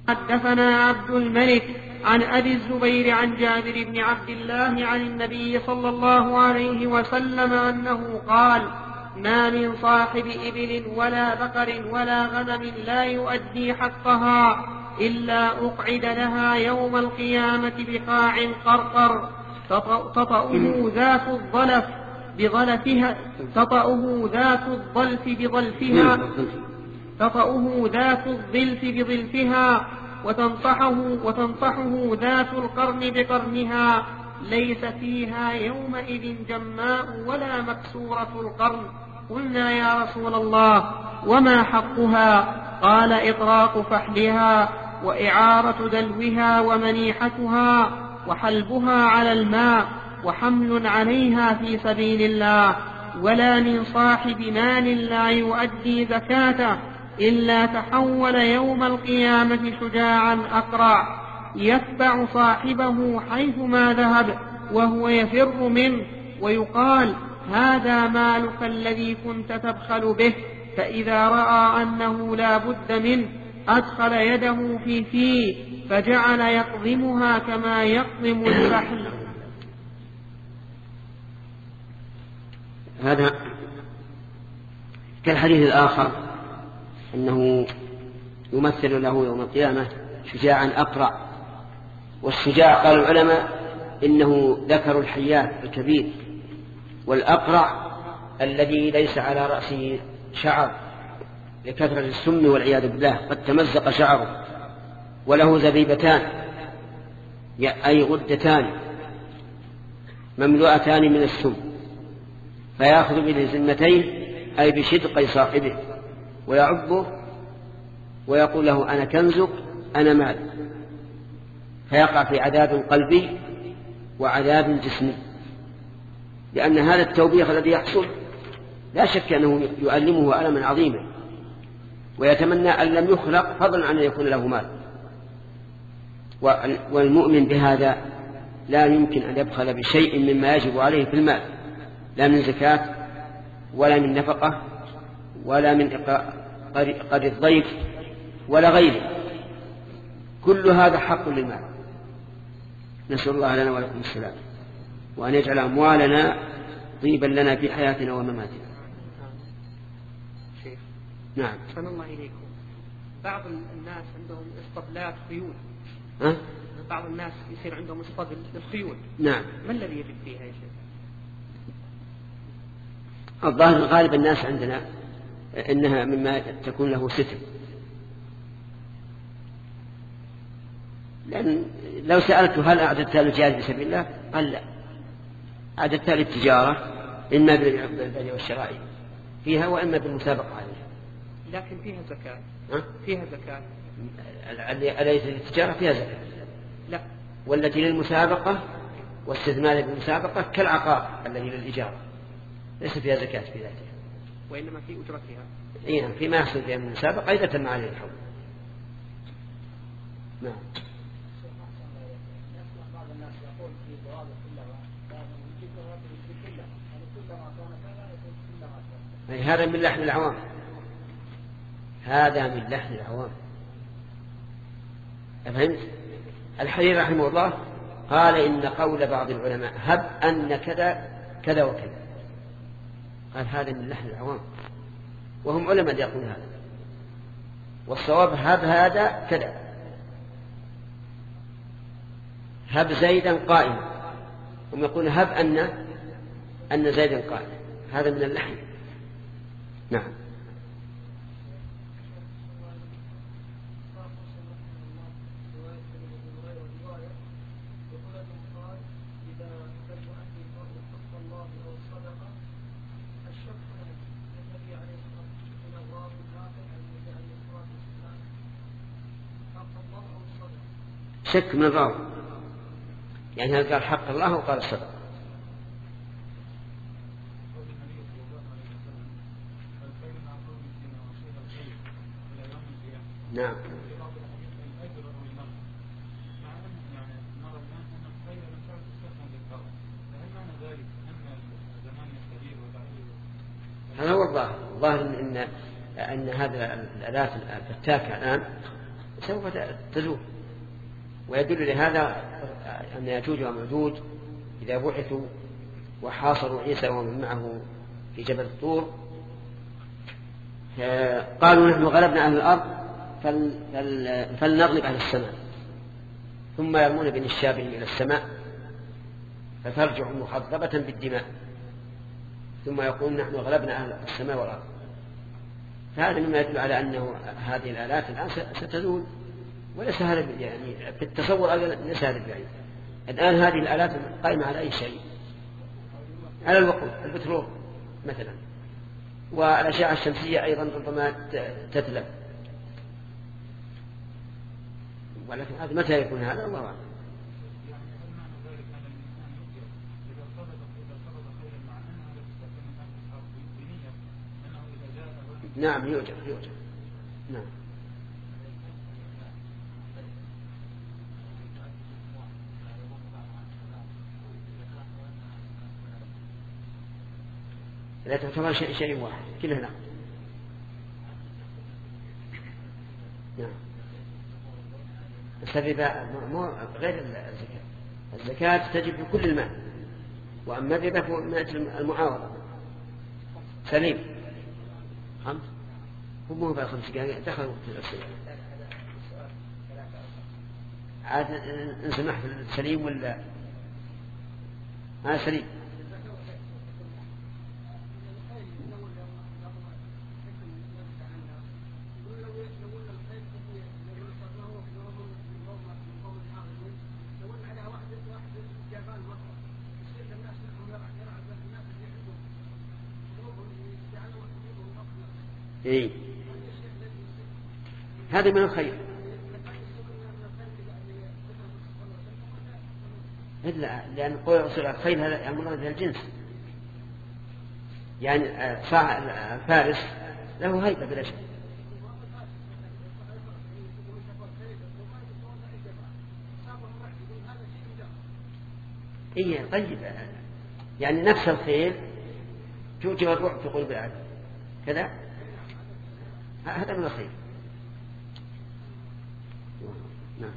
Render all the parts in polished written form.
حدثنا عبد الملك عن أبي الزبير عن جابر بن عبد الله عن النبي صلى الله عليه وسلم أنه قال: ما من صاحب إبل ولا بقر ولا غنم لا يؤدي حقها إلا أقعد لها يوم القيامة بقاع قرقر تطأه ذات الظلف بظلفها وتنطحه ذات القرن بقرنها، ليس فيها يومئذ جماء ولا مكسورة القرن. قلنا يا رسول الله وما حقها؟ قال: إطراق فحلها وإعارة دلوها ومنيحتها وحلبها على الماء وحمل عليها في سبيل الله. ولا من صاحب مال لا يؤدي زكاته إلا تحول يوم القيامة شجاعا أقرع يتبع صاحبه حيثما ذهب وهو يفر منه، ويقال: هذا مالك الذي كنت تبخل به. فإذا رأى أنه لا بد منه أدخل يده في فيه فجعل يقضمها كما يقضم الفحل. هذا كالحديث الآخر أنه يمثل له يوم القيامة شجاعا أقرع. والشجاع قال العلماء إنه ذكر الحيات الكبير، والأقرع الذي ليس على رأسه شعر لكثرة السم والعياذ بالله، قد تمزق شعره وله زبيبتان أي غدتان مملوءتان من السم، فيأخذ بذمتيه أي بشدقي صاحبه ويعبه ويقول له: أنا كنزك أنا مالك، فيقع في عذاب قلبي وعذاب جسمي، لأن هذا التوبيخ الذي يحصل لا شك أنه يؤلمه ألما عظيما، ويتمنى أن لم يخلق فضلا عن أن يكون له مال. والمؤمن بهذا لا يمكن أن يبخل بشيء مما يجب عليه في المال، لا من زكاة ولا من نفقة ولا من قرض الضيف ولا غيره، كل هذا حق للمال. نسأل الله لنا ولكم السلام، وأن يجعل أموالنا طيبا لنا في حياتنا ومماتنا. شيخ. نعم. أحسن الله إليكم. بعض الناس عندهم اسطبلات خيول. بعض الناس يصير عندهم اسطبل للخيول. نعم. ما الذي يجب فيها يا شيخ؟ الظاهر غالب الناس عندنا إنها مما تكون له ستر، لأن لو سألته هل أعددتها للجهاد في سبيل الله؟ قال لا، أعددتها للتجارة، إما بالبيع والشراء فيها وإما بالمسابقة عليها. لكن فيها زكاة. فيها زكاة. أليس للتجارة فيها زكاة؟ لا. والتي للمسابقة واستثمار بالمسابقة كالعقار الذي للإجارة ليس فيها زكاة في ذاتها، وإنما في أجرتها. نعم، فيما يحصل فيها من المسابقة إذا تم عليه الحول. نعم. هذا من لحن العوام، هذا من لحن العوام، أفهمت؟ الحريري رحمه الله قال إن قول بعض العلماء هب أن كذا كذا وكذا، قال هذا من لحن العوام، وهم علماء يقولون هذا، والصواب هب هذا كذا، هب زيدا قائما، هم يقولون هب أن زيدا قائما، هذا من اللحن. نعم. شك من الراوي، يعني هل قال حق الله وقال الصدق؟ نعم. هذا هو الظاهر، الظاهر أن هذا الآلات الفتاكة الآن سوف تزول. ويدل لهذا أن يأجوج ومأجوج إذا بعثوا وحاصروا عيسى ومن معه في جبل الطور قالوا نحن غلبنا أهل الأرض فلنغلب أهل السماء، ثم يرمون بنشابهم إلى السماء فترجع مخضبة بالدماء، ثم يقول نحن غلبنا أهل السماء والأرض. فهذا مما يدل على أنه هذه الآلات الآن ستزول، وليس هذا يعني في التصور ليس هذا بعيد. الآن هذه الآلات قائمة على أي شيء، على الوقود، البترول مثلا، والأشعة الشمسية أيضا ربما تتلف. ولكن هذا متى يكون هذا الله أعلم. نعم يوجد نعم. لا تعتبر شيء واحد كلها نعم. نعم. الربا غير الزكاة. الزكاة تجب في كل المال، وأما الربا فهو من أجل المعاوضة. سليم خمس هم بقى 5 دقائق دخلوا في الأسئلة. عاد نسمح في السليم ولا سليم؟ إيه هذا من الخير. إلا لأن قول الرسول الخير هذا يأمر به الجنس، يعني فارس له هيبة بلا شك. إيه طيب، يعني نفس الخير توجب الروح في قلوب العبد كذا، هذا من الخير. نعم.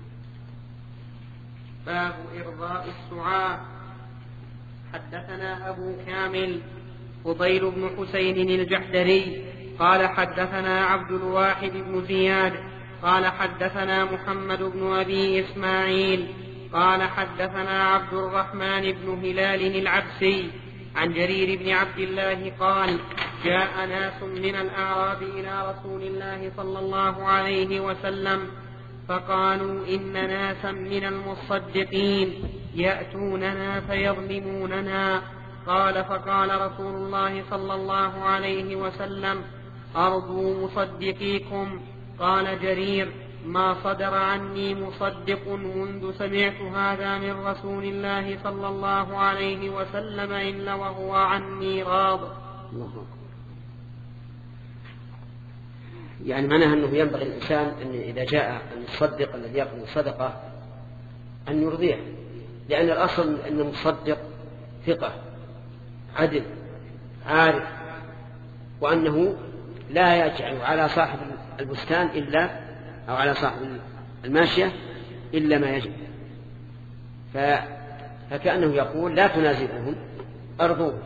باب إرضاء السعاة. حدثنا أبو كامل فضيل بن حسين الجحدري قال حدثنا عبد الواحد بن زياد قال حدثنا محمد بن أبي إسماعيل قال حدثنا عبد الرحمن بن هلال العبسي عن جرير بن عبد الله قال جاء ناس من الأعراب إلى رسول الله صلى الله عليه وسلم فقالوا إن ناسا من المصدقين يأتوننا فيظلموننا. قال فقال رسول الله صلى الله عليه وسلم أرضوا مصدقيكم. قال جرير ما صدر عني مصدق منذ سمعت هذا من رسول الله صلى الله عليه وسلم إلا وهو عني راض. يعني معناها أنه ينبغي الإنسان أن إذا جاء المصدق الذي يقبل الصدقة أن يرضيه، لأن الأصل أن المصدق ثقة عدل عارف، وأنه لا يجعل على صاحب البستان إلا أو على صاحب الماشية إلا ما يجب. فكأنه يقول لا تنازلهم أرضوه.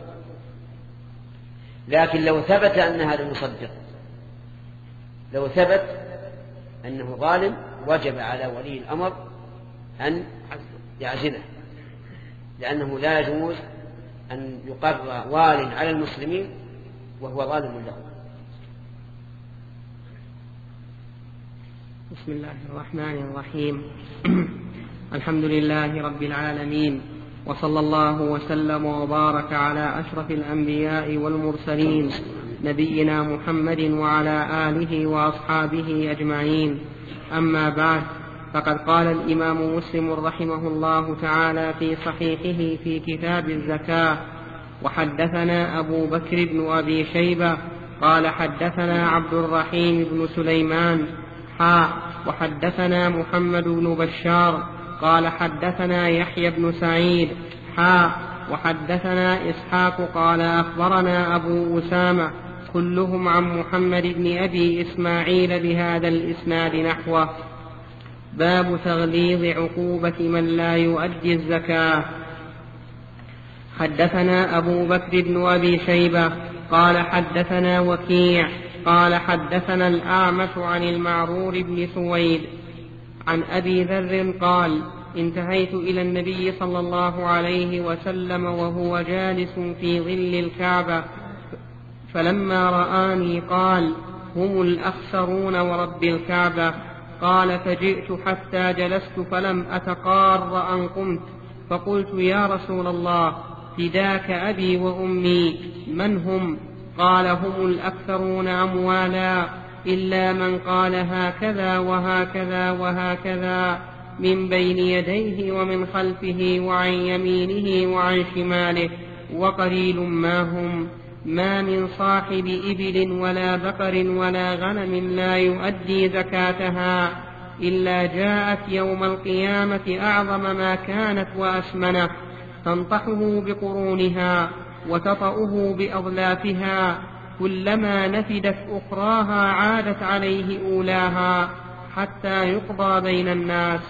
لكن لو ثبت أن هذا المصدق لو ثبت أنه ظالم وجب على ولي الأمر أن يعزله، لأنه لا يجوز أن يقر وال على المسلمين وهو ظالم له. بسم الله الرحمن الرحيم. الحمد لله رب العالمين، وصلى الله وسلم وبارك على أشرف الأنبياء والمرسلين نبينا محمد وعلى آله وأصحابه أجمعين. أما بعد، فقد قال الإمام مسلم رحمه الله تعالى في صحيحه في كتاب الزكاة: وحدثنا أبو بكر بن أبي شيبة قال حدثنا عبد الرحيم بن سليمان وحدثنا محمد بن بشار قال حدثنا يحيى بن سعيد وحدثنا إسحاق قال أخبرنا أبو أسامة كلهم عن محمد بن أبي إسماعيل بهذا الإسناد نحوه. باب تغليظ عقوبة من لا يؤدي الزكاة. حدثنا أبو بكر بن أبي شيبة قال حدثنا وكيع قال حدثنا الأعمش عن المعرور بن سويد عن أبي ذر قال انتهيت إلى النبي صلى الله عليه وسلم وهو جالس في ظل الكعبة فلما رآني قال هم الأخسرون ورب الكعبة. قال فجئت حتى جلست فلم أتقار أن قمت فقلت يا رسول الله فداك أبي وأمي من هم؟ قال هم الأكثرون أموالا إلا من قال هكذا وهكذا وهكذا من بين يديه ومن خلفه وعن يمينه وعن شماله وقليل ما هم. ما من صاحب إبل ولا بقر ولا غنم لا يؤدي زكاتها إلا جاءت يوم القيامة أعظم ما كانت وأسمنه تنطحه بقرونها وتطأه بأضلافها كلما نفدت أخراها عادت عليه أولاها حتى يقضى بين الناس.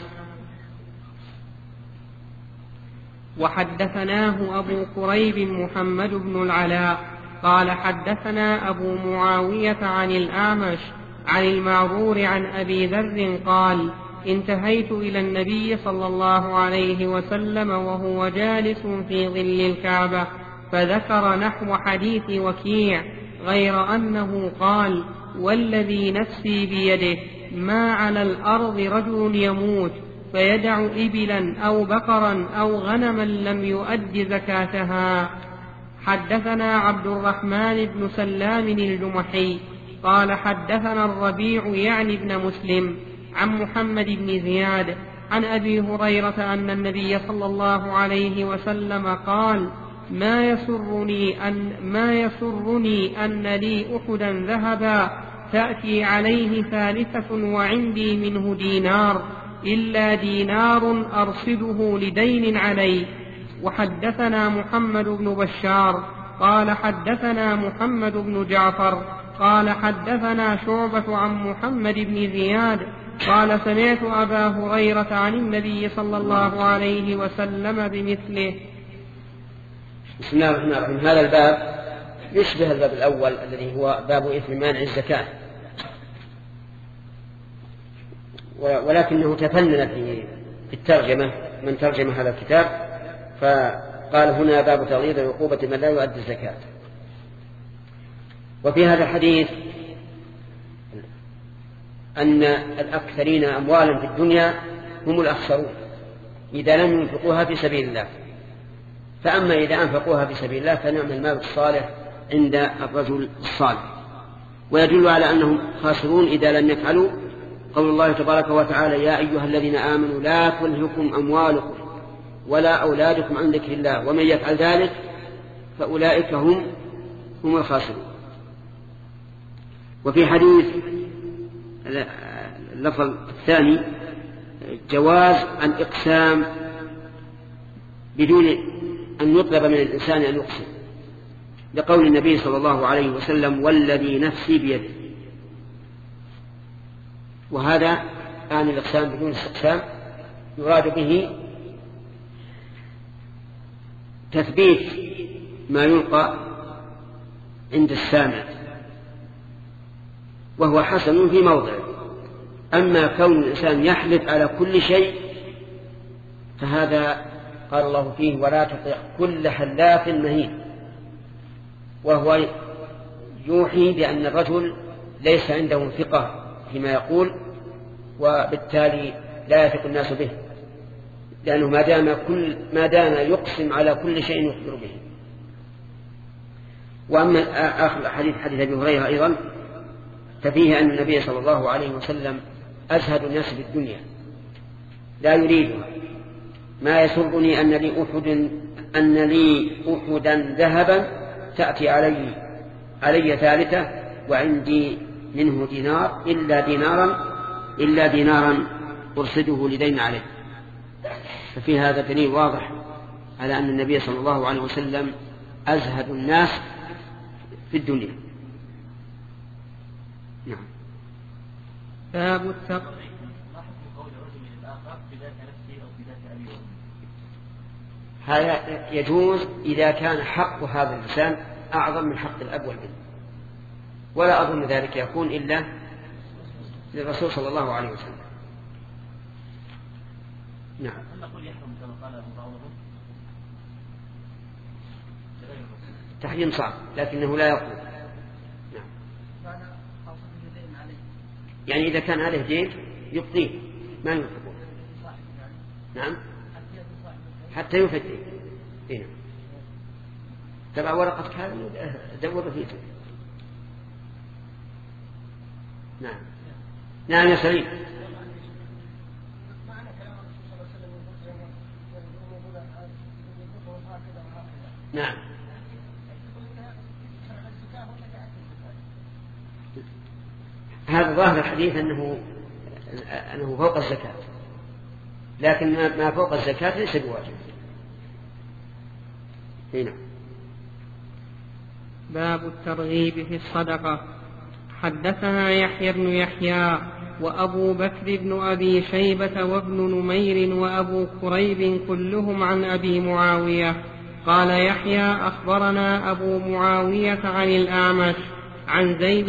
وحدثناه أبو قريب محمد بن العلاء قال حدثنا أبو معاوية عن الأعمش عن المعرور عن أبي ذر قال انتهيت إلى النبي صلى الله عليه وسلم وهو جالس في ظل الكعبة فذكر نحو حديث وكيع غير أنه قال والذي نفسي بيده ما على الأرض رجل يموت فيدع إبلا أو بقرا أو غنما لم يؤد زكاتها. حدثنا عبد الرحمن بن سلام الجمحي قال حدثنا الربيع يعني ابن مسلم عن محمد بن زياد عن أبي هريرة أن النبي صلى الله عليه وسلم قال ما يسرني أن لي أحدا ذهبا تأتي عليه ثالثة وعندي منه دينار إلا دينار أرصده لدين علي. وحدثنا محمد بن بشار قال حدثنا محمد بن جعفر قال حدثنا شعبة عن محمد بن زياد قال سمعت أبا هريرة عن النبي صلى الله عليه وسلم بمثله. بسم الله الرحمن الرحيم. هذا الباب يشبه الباب الأول الذي هو باب إثم مانع الزكاة، ولكنه تفنن في الترجمة من ترجم هذا الكتاب فقال هنا باب تغليظ عقوبة من لا يؤدي الزكاة. وفي هذا الحديث أن الأكثرين أموالا في الدنيا هم الأخسرون إذا لم ينفقوها في سبيل الله، فأما إذا أنفقوها في سبيل الله فنعم المال الصالح عند الرجل الصالح. ويدل على أنهم خاسرون إذا لم يفعلوا قول الله تبارك وتعالى يا أيها الذين آمنوا لا تلهكم أموالكم ولا أولادكم عن ذكر الله ومن يفعل ذلك فأولئك هم الخاسرون. وفي حديث اللفظ الثاني جواز الإقسام بدون أن يطلب من الإنسان أن يقسم، لقول النبي صلى الله عليه وسلم والذي نفسي بيده. وهذا عن الإقسام بدون استقسام يراد به تثبيت ما يلقى عند السامع وهو حسن في موضعه. أما كون الإنسان يحلف على كل شيء فهذا قال الله فيه ولا تطع كل حلاف مهين، وهو يوحي بأن الرجل ليس عنده ثقة فيما يقول وبالتالي لا يثق الناس به، لأنه ما دام يقسم على كل شيء يخبر به. وأما آخر حديث أبي هريرة أيضا ففيه أن النبي صلى الله عليه وسلم أزهد الناس في الدنيا لا يريدها. ما يسرني أن لي أحدا ذهبا تأتي علي ثالثة وعندي منه دينار إلا دينارا أرصده لدين عليه. ففي هذا دليل واضح على أن النبي صلى الله عليه وسلم أزهد الناس في الدنيا. نعم. باب التقوى. لاحظوا قول رجل هذا يجوز إذا كان حق هذا الإنسان أعظم من حق الأب والابن، ولا أظن ذلك يكون إلا للرسول صلى الله عليه وسلم. نعم. تحريم صعب لكنه لا يقول. نعم. يعني إذا كان عليه دين يقضيه ما ينفقه. نعم حتى يفدي. إيه. تبع ورقة كامل دور فيه. نعم. نعم يا سليم. نعم. هذا ظاهر الحديث أنه فوق الزكاة، لكن ما فوق الزكاة ليس بواجب. هنا باب الترغيب في الصدقة. حدثنا يحيى بن يحيى وأبو بكر بن أبي شيبة وابن نمير وأبو كريب كلهم عن أبي معاوية. قال يحيى أخبرنا أبو معاوية عن الأعمش عن زيد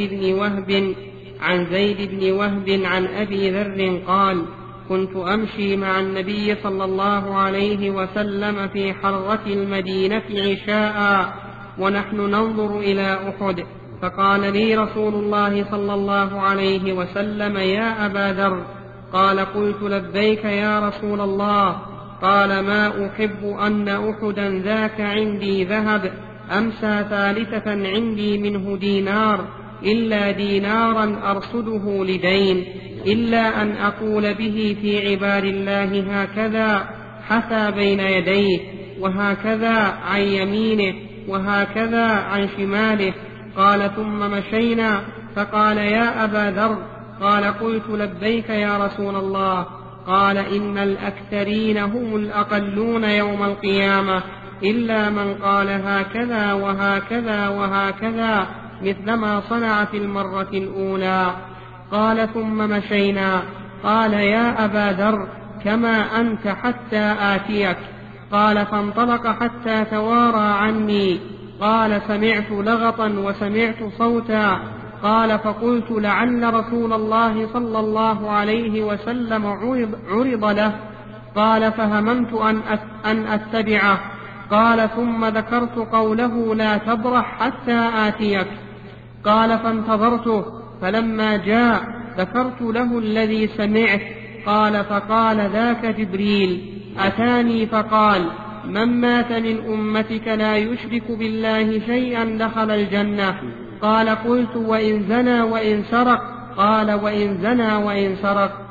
بن وهب عن أبي ذر قال كنت أمشي مع النبي صلى الله عليه وسلم في حرة المدينة عشاء ونحن ننظر إلى أحد، فقال لي رسول الله صلى الله عليه وسلم يا أبا ذر. قال قلت لبيك يا رسول الله. قال ما أحب أن أحدا ذاك عندي ذهب أمسى ثالثة عندي منه دينار إلا دينارا أرصده لدين، إلا أن أقول به في عباد الله هكذا حثى بين يديه وهكذا عن يمينه وهكذا عن شماله. قال ثم مشينا فقال يا أبا ذر. قال قلت لبيك يا رسول الله. قال إن الأكثرين هم الأقلون يوم القيامة إلا من قال هكذا وهكذا وهكذا مثلما صنع في المرة الأولى. قال ثم مشينا. قال يا أبا ذر كما أنت حتى آتيك. قال فانطلق حتى توارى عني. قال سمعت لغطا وسمعت صوتا. قال فقلت لعل رسول الله صلى الله عليه وسلم عرض له. قال فهممت أن أتبعه. قال ثم ذكرت قوله لا تبرح حتى آتيك. قال فانتظرته فلما جاء ذكرت له الذي سمعت. قال فقال ذاك جبريل أتاني فقال من مات من أمتك لا يشرك بالله شيئا دخل الجنة. قال قلت وإن زنى وإن سرق. قال وإن زنى وإن سرق.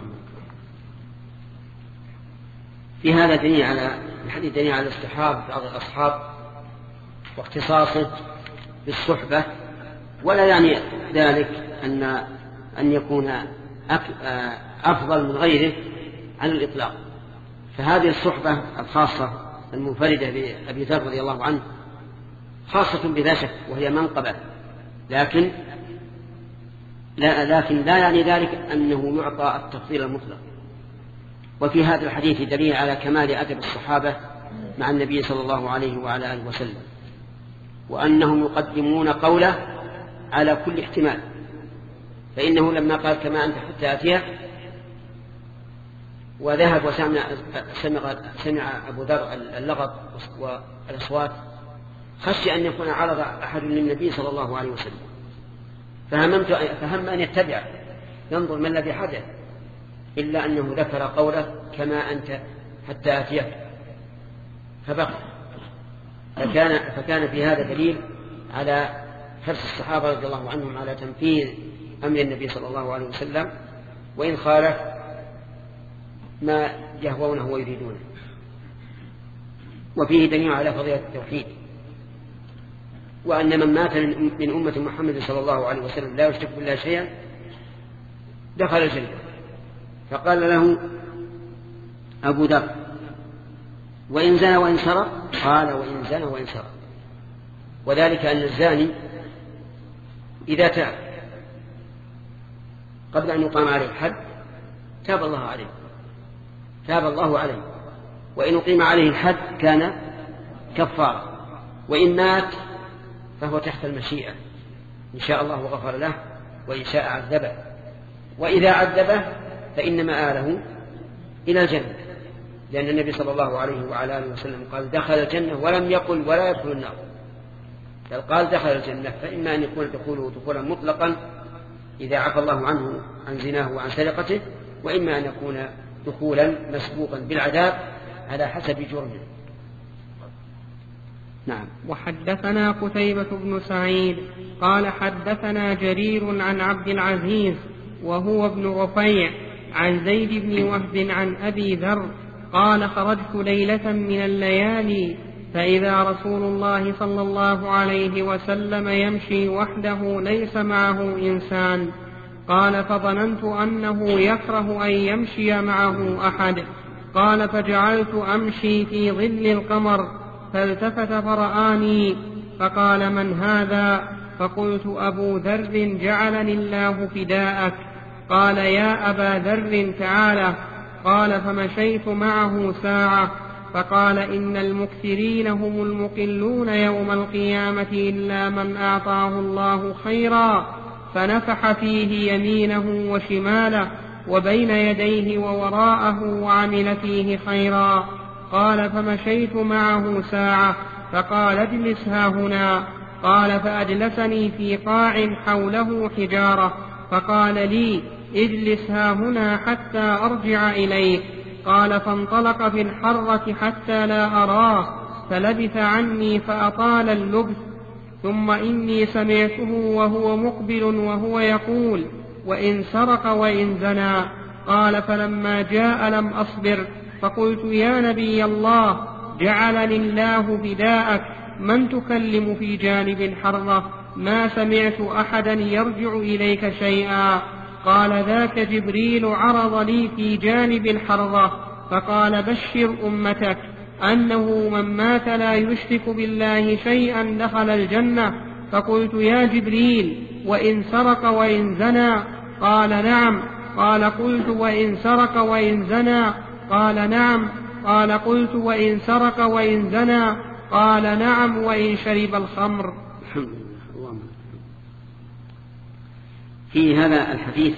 في هذا دليل على الحديث دليل على استحباب بعض الأصحاب واختصاصه بالصحبة، ولا يعني ذلك أن يكون أفضل من غيره على الإطلاق. فهذه الصحبة الخاصة المنفردة بأبي ذر رضي الله عنه خاصة بلا شك وهي منقبة، لكن لا يعني ذلك أنه يعطى التفضيل المطلق. وفي هذا الحديث دليل على كمال أدب الصحابة مع النبي صلى الله عليه وعلى آله وسلم، وأنهم يقدمون قوله على كل احتمال. فإنه لما قال كما أنت حتى أتيه وذهب وسمع أبو ذر اللغط والأصوات خشي أن يكون عرض أحد للنبي صلى الله عليه وسلم، فهم أن يتبع ينظر ما الذي حدث، إلا أنه ذكر قوله كما أنت حتى أتيك فبقى. فكان في هذا دليل على حرص الصحابة رضي الله عنهم على تنفيذ أمر النبي صلى الله عليه وسلم وإن خالف ما يهوونه ويريدونه. وفيه دليل على فضيلة التوحيد، وأن من مات من أمة محمد صلى الله عليه وسلم لا يشرك بالله شيئا دخل الجنة. فقال له أبو ذر وإن زنى وإن سرق؟ قال وإن زنى وإن سرق. وذلك أن الزاني إذا تاب قبل أن يقام عليه الحد تاب الله عليه تاب الله عليه، وإن أقيم عليه الحد كان كفارة، وإن مات فهو تحت المشيئة، إن شاء الله غفر له وإن شاء عذبه، وإذا عذبه فإن مآله إلى الجنة، لأن النبي صلى الله عليه وعلى آله وسلم قال دخل الجنة ولم يقل ولا يدخل النار، بل قال دخل الجنة، فإما أن يكون دخوله دخولا مطلقا إذا عفى الله عنه عن زناه وعن سرقته، وإما أن يكون دخولا مسبوقا بالعذاب على حسب جرمه. نعم. وحدثنا قتيبة بن سعيد قال حدثنا جرير عن عبد العزيز وهو ابن رفيع عن زيد بن وهب عن أبي ذر قال خرجت ليلة من الليالي فإذا رسول الله صلى الله عليه وسلم يمشي وحده ليس معه إنسان، قال فظننت أنه يكره أن يمشي معه أحد، قال فجعلت أمشي في ظل القمر فالتفت فرآني فقال من هذا؟ فقلت أبو ذر جعلني الله فداءك. قال يا أبا ذر تعالى. قال فمشيت معه ساعة فقال إن المكثرين هم المقلون يوم القيامة إلا من أعطاه الله خيرا فنفح فيه يمينه وشماله وبين يديه ووراءه وعمل فيه خيرا. قال فمشيت معه ساعة فقال اجلس هاهنا. قال فأجلسني في قاع حوله حجارة فقال لي اجلس هاهنا حتى أرجع إليك. قال فانطلق في الحرة حتى لا أراه فلبث عني فأطال اللبث، ثم إني سمعته وهو مقبل وهو يقول وإن سرق وإن زنى. قال فلما جاء لم أصبر فقلت يا نبي الله جعلني الله فداءك من تكلم في جانب الحرة؟ ما سمعت أحدا يرجع إليك شيئا. قال ذاك جبريل عرض لي في جانب الحرة فقال بشر أمتك أنه من مات لا يشرك بالله شيئا دخل الجنة. فقلت يا جبريل وإن سرق وإن زنى؟ قال نعم. قال قلت وإن سرق وإن زنى؟ قال نعم. قال قلت وإن سرق وإن زنى؟ قال نعم وإن شرب الخمر. في هذا الحديث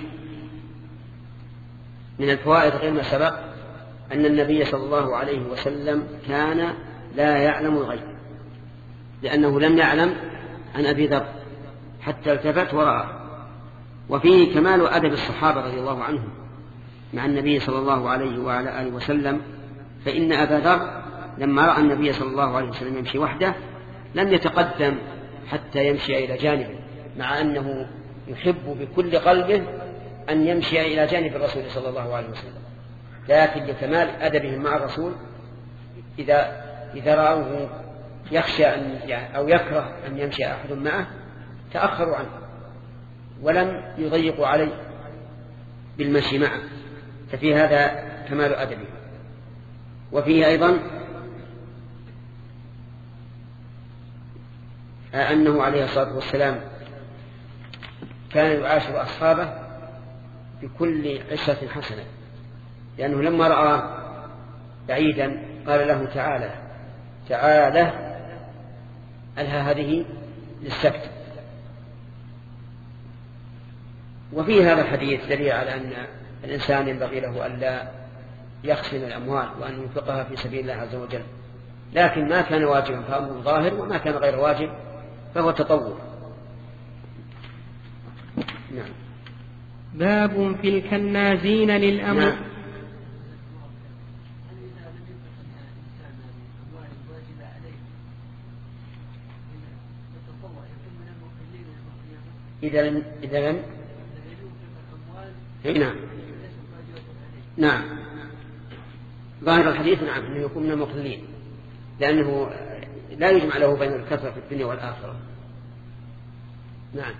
من الفوائد غير ما سبق أن النبي صلى الله عليه وسلم كان لا يعلم الغيب، لأنه لم يعلم عن أبي ذر حتى التفت ورأى. وفيه كمال أدب الصحابة رضي الله عنهم مع النبي صلى الله عليه وعلى آله وسلم، فإن أبا ذر لما رأى النبي صلى الله عليه وسلم يمشي وحده لم يتقدم حتى يمشي إلى جانبه، مع أنه يحب بكل قلبه أن يمشي إلى جانب الرسول صلى الله عليه وسلم، لكن لكمال أدبهم مع الرسول إذا رأوه يخشى أو يكره أن يمشي أحد معه تأخروا عنه ولم يضيقوا عليه بالمشي معه، ففي هذا كمال أدبه. وفيه أيضا أنه عليه الصلاة والسلام كان يعاشر أصحابه بكل عشرة حسنة، لأنه لما رأى بعيدا قال له تعالى ألها هذه للسكت. وفي هذا الحديث دليل على أن الإنسان ينبغي له أن لا يخسن الأموال وأن ينفقها في سبيل الله عز وجل، لكن ما كان واجبا فأمره ظاهر، وما كان غير واجب فهو تطوع. نعم. باب في الكنازين للأمر. نعم. إذا لم نعم نعم ظاهر الحديث نعم أنه يكون من المقلين، لأنه لا يجمع له بين الكثرة في الدنيا والآخرة. نعم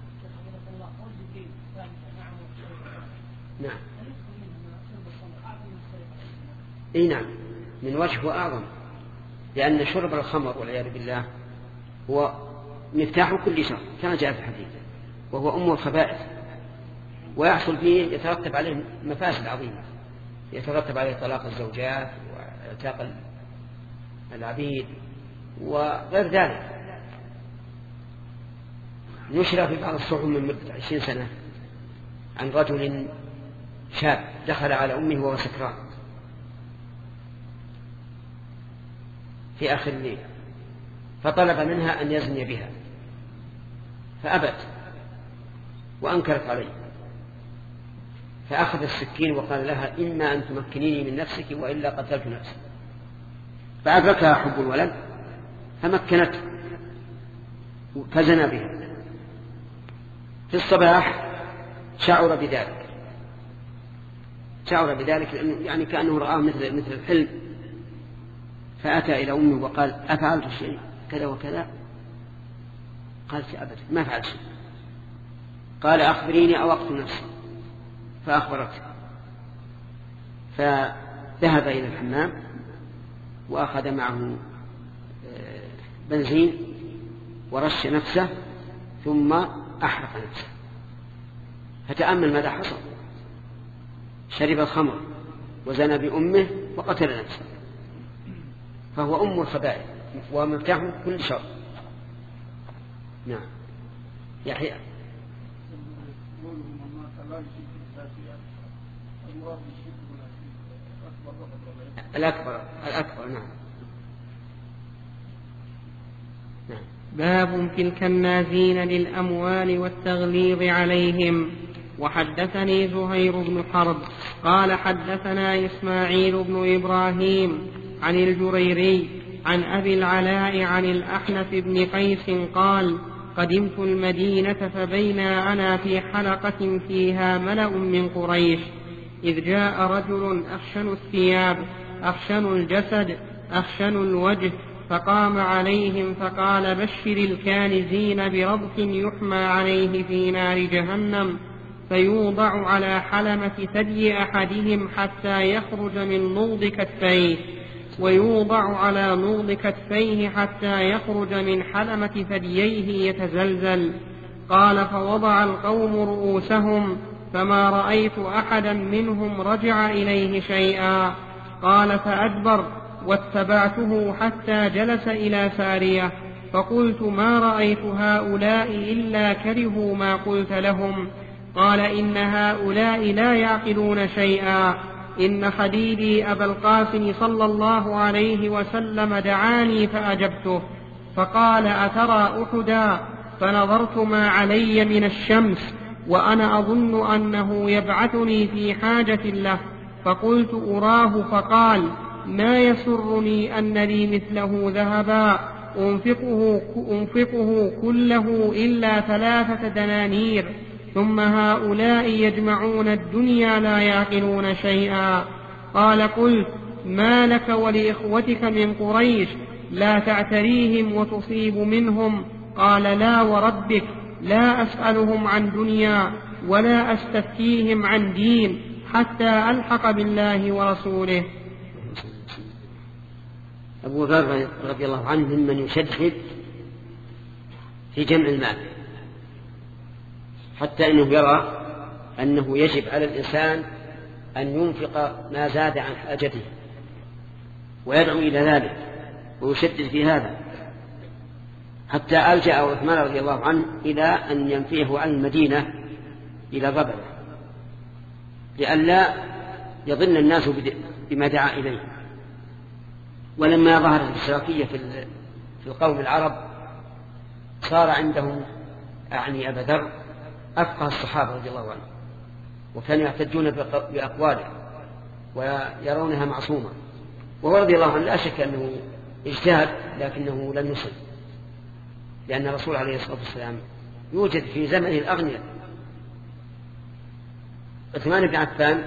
نعم نعم من وجه أعظم، لأن شرب الخمر والعياذ بالله هو مفتاح كل شر كما جاء في الحديث، وهو أم الخبائث، ويحصل فيه يترتب عليه مفاسد عظيمة. يترتب عليه طلاق الزوجات وعتاق العبيد وغير ذلك. نشر في بعض الصحف من مدة 20 سنة عن رجل شاب دخل على أمه وهو سكران في آخر الليل، فطلب منها أن يزني بها فأبت وأنكرت عليه، فأخذ السكين وقال لها إما أن تمكنيني من نفسك وإلا قتلت نفسي. فأدركها حب الولد فمكنت فزنى بها. في الصباح شعر بذلك يعني كأنه رآه مثل الحلم، فأتى إلى أمه وقال أفعلت شيء كذا وكذا؟ قالت أبدا ما فعلت شيء. قال أخبريني أو أقتل نفسي، فأخبرته، فذهب إلى الحمام وأخذ معه بنزين ورش نفسه ثم أحرق نفسه. فتأمل ماذا حصل، شرب الخمر وزنى بأمه وقتل نفسه، فهو أم الخبائث ومفتاح كل شر. نعم. يحيى الأكبر نعم. باب في الكنازين للأموال والتغليظ عليهم. وحدثني زهير بن حرب قال حدثنا إسماعيل بن إبراهيم عن الجريري عن أبي العلاء عن الأحنف بن قيس قال قدمت المدينة فبينا أنا في حلقة فيها ملأ من قريش إذ جاء رجل أخشن الثياب أخشن الجسد أخشن الوجه فقام عليهم فقال بشر الكانزين بربط يحمى عليه في نار جهنم فيوضع على حلمة ثدي أحدهم حتى يخرج من نوض كتفيه ويوضع على نوض كتفيه حتى يخرج من حلمة ثدييه يتزلزل. قال فوضع القوم رؤوسهم فما رأيت أحدا منهم رجع إليه شيئا. قال فأدبر واتبعته حتى جلس إلى سارية فقلت ما رأيت هؤلاء إلا كرهوا ما قلت لهم. قال إن هؤلاء لا يعقلون شيئا. إن خديدي أبا القاسم صلى الله عليه وسلم دعاني فأجبته فقال أترى أحدا؟ فنظرت ما علي من الشمس وأنا أظن أنه يبعثني في حاجة له، فقلت أراه، فقال ما يسرني أن لي مثله ذهبا أنفقه كله إلا 3 دنانير، ثم هؤلاء يجمعون الدنيا لا يعقلون شيئا. قال قلت ما لك ولإخوتك من قريش لا تعتريهم وتصيب منهم؟ قال لا وربك لا أسألهم عن دنيا ولا أستفتيهم عن دين حتى ألحق بالله ورسوله. أبو ذر رضي الله عنه ممن يشدد في جمع المال، حتى أنه يرى أنه يجب على الإنسان أن ينفق ما زاد عن حاجته ويدعو إلى ذلك ويشدد في هذا، حتى ألجأ عثمان رضي الله عنه إلى أن ينفيه عن المدينة إلى ضبع لئلا يظن الناس بما دعا إليه. ولما ظهرت الاشتراكية في القوم العرب صار عندهم أعني أبا ذر أفقه الصحابة رضي الله عنه، وكانوا يحتجون بأقواله ويرونها معصومة، وهو رضي الله عنه لا شك أنه اجتهد لكنه لم يصل، لأن الرسول عليه الصلاة والسلام يوجد في زمن الأغنياء. عثمان بن عفان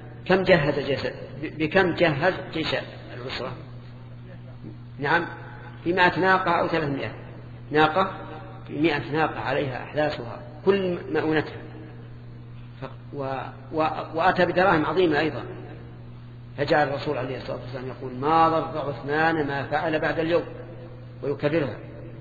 بكم جهز جيش العسرة؟ نعم في 100 ناقة أو 300 ناقة، في 100 ناقة عليها أحداثها كل مؤونتها، وأتى بدراهم عظيمة أيضا. فجعل الرسول عليه الصلاة والسلام يقول ما ضر عثمان ما فعل بعد اليوم، ويكررها.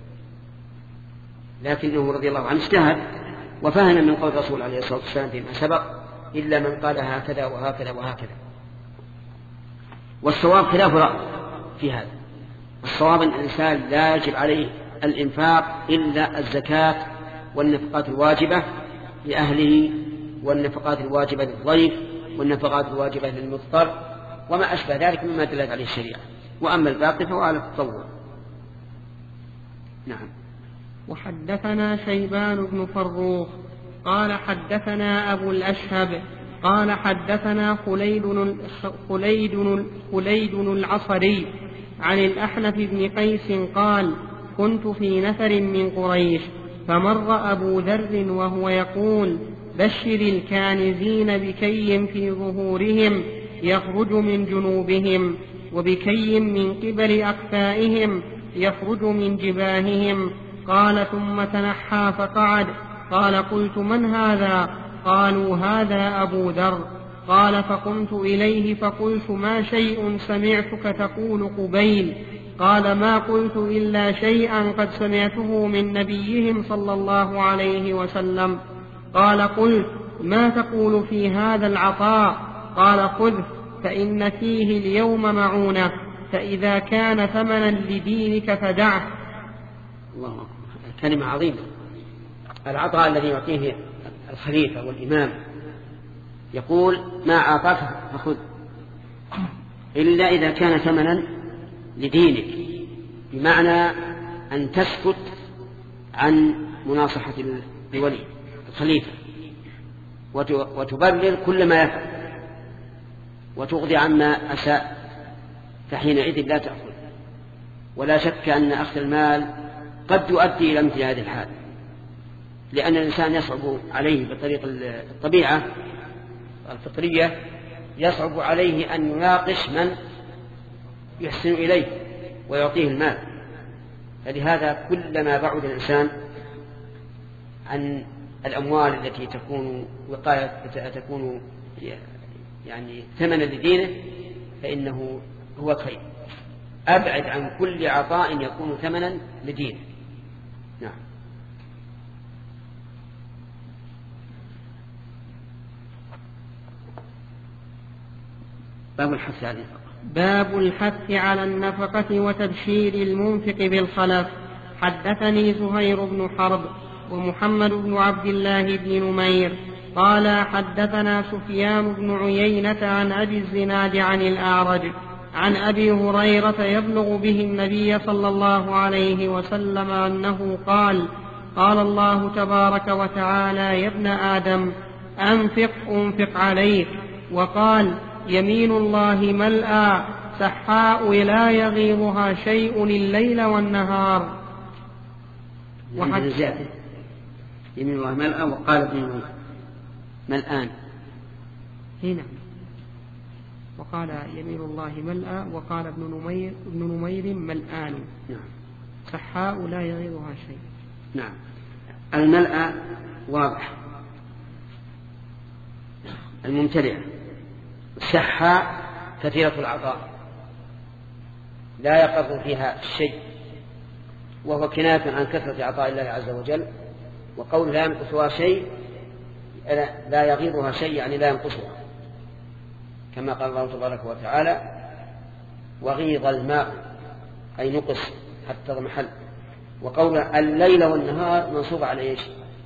لكنه رضي الله عنه اجتهد وفهم من قول الرسول عليه الصلاة والسلام فيما سبق إلا من قال هكذا وهكذا وهكذا. والصواب خلاف رأي في هذا. الصواب أن الإنسان لا يجب عليه الإنفاق إلا الزكاة والنفقات الواجبة لأهله، والنفقات الواجبة للضيف، والنفقات الواجبة للمضطر، وما أشبه ذلك مما دلت عليه الشريعة. وأما الباقي فهو على التطوع. نعم. وحدثنا شيبان بن فروخ قال حدثنا أبو الأشهب قال حدثنا خليد العصري عن الأحنف بن قيس قال كنت في نفر من قريش فمر أبو ذر وهو يقول بشر الكانزين بكي في ظهورهم يخرج من جنوبهم، وبكي من قبل أكفائهم يخرج من جباههم. قال ثم تنحى فقعد. قال قلت من هذا؟ قالوا هذا أبو ذر. قال فقمت إليه فقلت ما شيء سمعتك تقول قبيل؟ قال ما قلت إلا شيئا قد سمعته من نبيهم صلى الله عليه وسلم. قال قلت ما تقول في هذا العطاء؟ قال خذه فإن فيه اليوم معونة، فإذا كان ثمنا لدينك فدعه. الله أكبر. كلمة عظيمة. العطاء الذي يعطيه الخليفة والإمام يقول ما أعطاك فخذ إلا إذا كان ثمنا لدينك، بمعنى أن تسكت عن مناصحة الولي الخليفة وتبرر كل ما يفعل وتغضي عما أساء، فحينئذ لا تأخذ. ولا شك أن أخذ المال قد يؤدي إلى مثل هذه الحال، لأن الإنسان يصعب عليه بطريق الطبيعة الفطرية، يصعب عليه أن يناقش من يحسن إليه ويعطيه المال. فلهذا كلما بعد الإنسان عن الأموال التي تكون وقاية تكون يعني ثمنا لدينه فإنه هو خير. أبعد عن كل عطاء يكون ثمنا لدينه. نعم. باب الحث على النفقة وتبشير المنفق بالخلف. حدثني زهير بن حرب ومحمد بن عبد الله بن نمير قال حدثنا سفيان بن عيينة عن أبي الزناد عن الأعرج عن أبي هريرة يبلغ به النبي صلى الله عليه وسلم أنه قال قال الله تبارك وتعالى يا ابن آدم أنفق أنفق عليك. وقال يمين الله ملأى سحاء لا يغيضها شيء الليل والنهار. يمين الله ملأى. وقال ابن ملآن هنا وقال يمين الله ملأى. وقال ابن نمير ملآن. نعم. سحاء لا يغيضها شيء. نعم. الملأى واضح الممتلئة. السحاء كثيرة العطاء لا يقر فيها الشيء، وهو كناية عن كثرة عطاء الله عز وجل. وقول لا ينقصها شيء لا يغيرها شيء يعني لا ينقصها، كما قال الله تبارك وتعالى وغيض الماء أي نقص حتى ضمحل. وقول الليل والنهار منصوب على ايش؟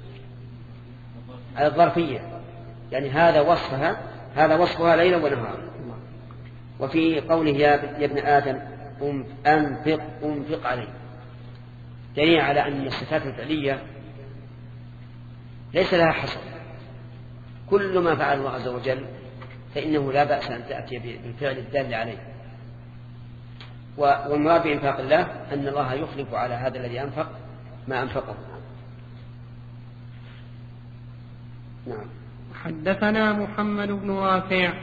على الظرفية، يعني هذا وصفها ليلا ونهارا. وفي قوله يا ابن آدم أنفق عليه دليل على أن الصفات الفعلية ليس لها حصر. كل ما فعل الله عز وجل فإنه لا بأس أن تأتي بالفعل الدال عليه. والمراد بإنفاق الله أن الله يخلف على هذا الذي أنفق ما أنفقه. نعم. حدثنا محمد بن رافع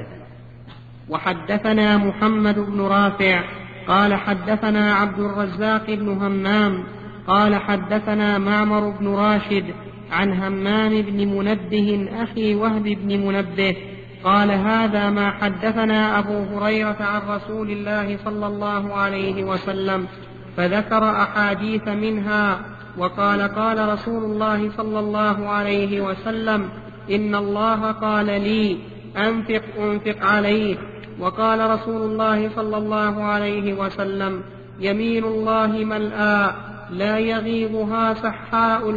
وحدثنا محمد بن رافع قال حدثنا عبد الرزاق بن همام قال حدثنا معمر بن راشد عن همام بن منبه أخي وهب بن منبه قال هذا ما حدثنا أبو هريرة عن رسول الله صلى الله عليه وسلم، فذكر أحاديث منها وقال قال رسول الله صلى الله عليه وسلم إن الله قال لي أنفق عليك وقال رسول الله صلى الله عليه وسلم: يمين الله ملآ لا يغيضها سحاء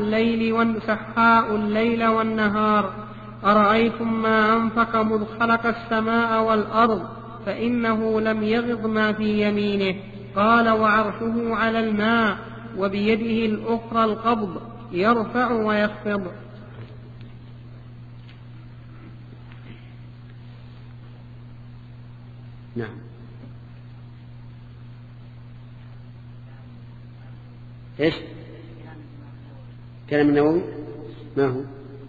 الليل والنهار. أرأيتم ما أنفق مذ خلق السماء والأرض فإنه لم يغض ما في يمينه. قال: وعرشه على الماء وبيده الأخرى القبض يرفع ويخفض. نعم. ايش كلام النووي؟ ما هو؟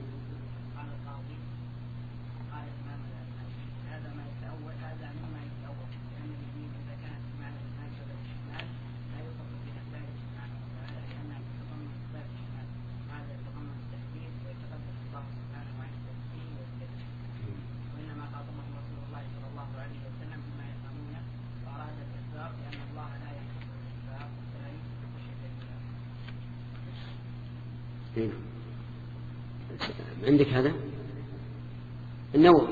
عندك هذا النووي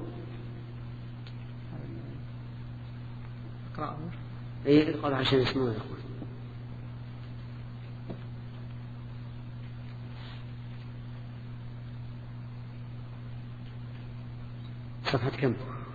اقرأه. اي اقرأ عشان يسمعون. صفحة كم؟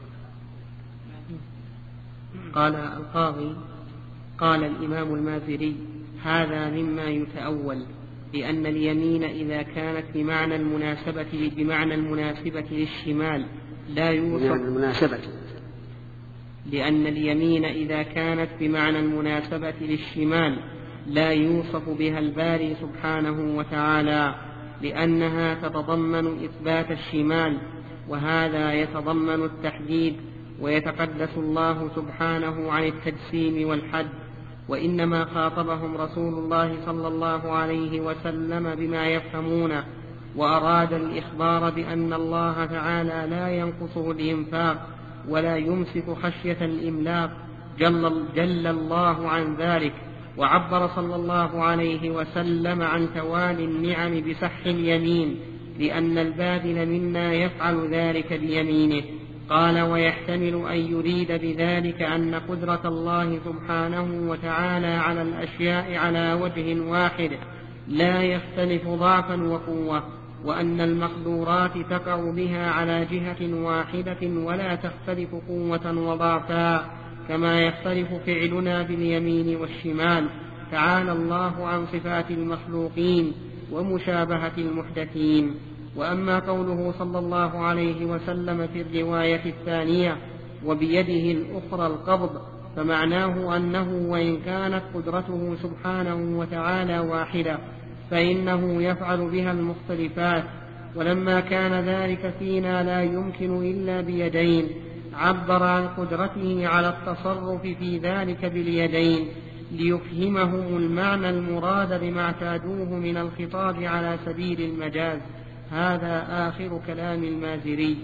قال القاضي: قال الإمام المازري: هذا مما يتأول، لأن اليمين إذا كانت بمعنى المناسبة للشمال لا يوصف لأن اليمين إذا كانت بمعنى المناسبة للشمال لا يوصف بها الباري سبحانه وتعالى، لأنها تتضمن إثبات الشمال، وهذا يتضمن التحديد، ويتقدس الله سبحانه عن التجسيم والحد. وإنما خاطبهم رسول الله صلى الله عليه وسلم بما يفهمونه، وأراد الإخبار بأن الله تعالى لا ينقصه الإنفاق ولا يمسك خشية الإملاق، جل الله عن ذلك. وعبر صلى الله عليه وسلم عن توالي النعم بسح اليمين، لأن الباذل منا يفعل ذلك بيمينه. قال: ويحتمل أن يريد بذلك أن قدرة الله سبحانه وتعالى على الأشياء على وجه واحد لا يختلف ضعفا وقوة، وأن المقدورات تقع بها على جهة واحدة ولا تختلف قوة وضعفا، كما يختلف فعلنا باليمين والشمال. تعالى الله عن صفات المخلوقين ومشابهة المحدثين. وأما قوله صلى الله عليه وسلم في الرواية الثانية: وبيده الأخرى القبض، فمعناه أنه وإن كانت قدرته سبحانه وتعالى واحدة فإنه يفعل بها المختلفات. ولما كان ذلك فينا لا يمكن إلا بيدين، عبر عن قدرته على التصرف في ذلك باليدين، ليفهمهم المعنى المراد بما اعتادوه من الخطاب على سبيل المجاز. هذا آخر كلام المازري.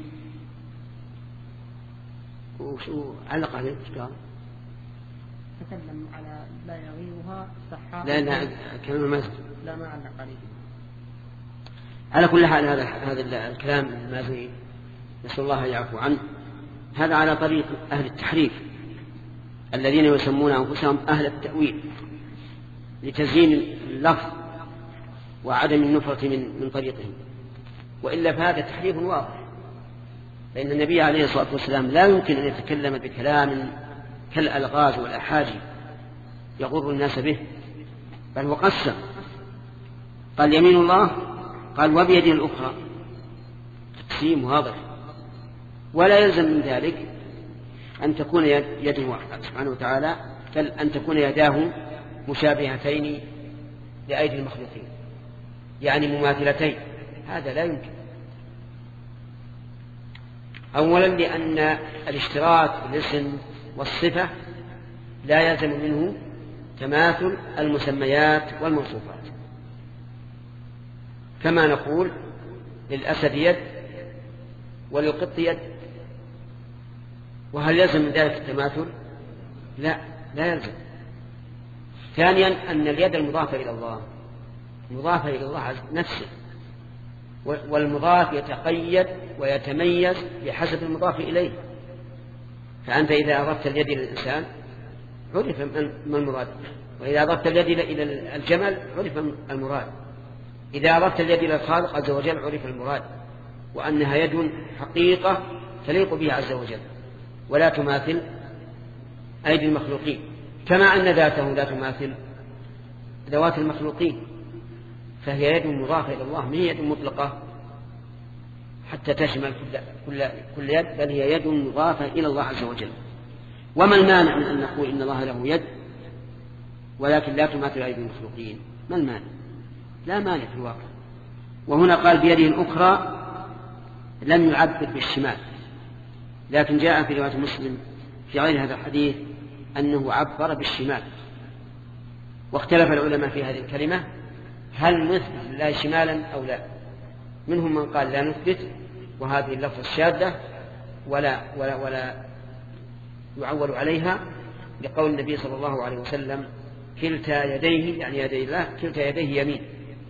وشو علق عليه؟ تكلم على لا يغيرها سحاء. لا كلام المازري لا ما علق عليه. على كل حال هذا الكلام المازري نسأل الله يعفو عنه. هذا على طريق أهل التحريف الذين يسمون أنفسهم أهل التأويل لتزيين اللفظ وعدم النفرة من طريقهم، وإلا فهذا تحريف واضح، فإن النبي عليه الصلاة والسلام لا يمكن أن يتكلم بكلام كالألغاز والأحاجي يغر الناس به، بل هو قسم، قال يمين الله، قال وبيده الأخرى، تقسيم واضح. ولا يلزم من ذلك أن تكون يده سبحانه وتعالى، بل أن تكون يداه مشابهتين لأيدي المخلوقين، يعني مماثلتين، هذا لا يمكن. أولا لأن الاشتراك بالاسم والصفة لا يلزم منه تماثل المسميات والموصوفات، كما نقول للأسد يد وللقط يد، وهل يلزم من ذلك التماثل؟ لا يلزم. ثانيا أن اليد المضافة إلى الله مضافة إلى الله نفسه، والمضاف يتقيد ويتميز بحسب المضاف إليه، فأنت إذا أضفت اليد إلى الإنسان عرف ما المراد، وإذا أضفت اليد إلى الجمل عرف المراد، إذا أضفت اليد إلى الخالق عز وجل عرف المراد، وأنها يد حقيقة تليق به عز وجل ولا تماثل أيدي المخلوقين، كما أن ذاته لا تماثل ذوات المخلوقين، فهي يد مضافة إلى الله، ما هي يد مطلقة حتى تشمل كل يد، بل هي يد مضافة إلى الله عز وجل. وما المانع من أن نقول إن الله له يد ولكن لا تماثل أيدي المخلوقين؟ ما المانع؟ لا مانع في الواقع. وهنا قال بيده الأخرى، لم يعبر بالشمال، لكن جاء في رواية مسلم في غير هذا الحديث أنه عبر بالشمال. واختلف العلماء في هذه الكلمة، هل نثبت لله شمالا أو لا؟ منهم من قال لا نثبت، وهذه اللفظة الشاذة ولا يعول عليها، لقول النبي صلى الله عليه وسلم كلتا يديه، يعني يدي الله كلتا يديه يمين.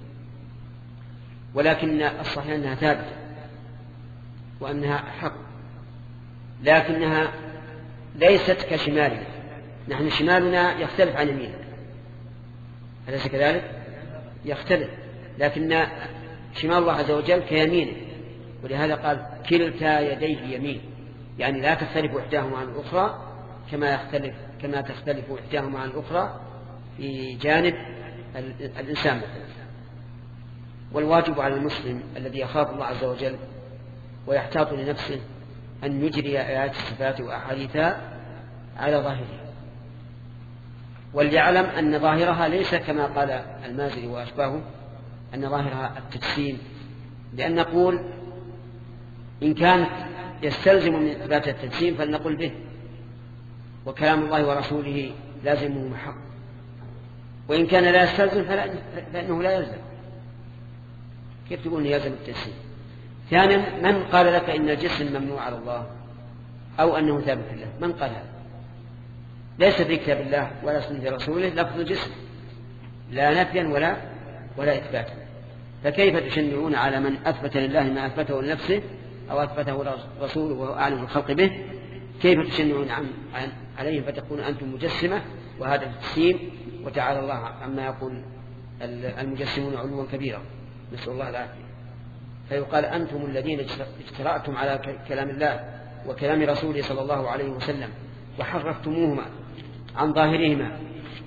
ولكن الصحيح أنها ثابتة وأنها حق، لكنها ليست كشمالنا، نحن شمالنا يختلف عن يميننا، أليس كذلك؟ يختلف، لكن شمال الله عز وجل كيمينه، ولهذا قال كلتا يديه يمين، يعني لا تختلف إحداهما عن الأخرى كما تختلف إحداهما عن الأخرى في جانب الإنسان مثلا. والواجب على المسلم الذي يخاف الله عز وجل ويحتاط لنفسه أن يجري آيات الصفات وأحاديثها على ظاهرها، وليعلم أن ظاهرها ليس كما قال المازري وأشباهه أن ظاهرها التجسيم، لأن نقول إن كانت يستلزم من إثبات التجسيم فلنقل به، وكلام الله ورسوله لازمه محق، وإن كان لا يستلزم فإنه لا يلزم. كيف تقول يلزم التجسيم؟ ثانيا، من قال لك إن الجسم ممنوع على الله أو أنه ثابت له؟ من قال هذا؟ ليس في كتاب الله ولا سنة رسوله لفظ الجسم، لا نفيا ولا إثباتا. فكيف تشنعون على من أثبت لله ما أثبته لنفسه أو أثبته رسوله وهو أعلم الخلق به؟ كيف تشنعون عليهم فتكون أنتم مجسمة وهذا التجسيم؟ وتعالى الله عما يقول المجسمون علوا كبيرا، نسأل الله العافية. فيقال أنتم الذين اجترأتم على كلام الله وكلام رسوله صلى الله عليه وسلم وحرفتموهما عن ظاهرهما،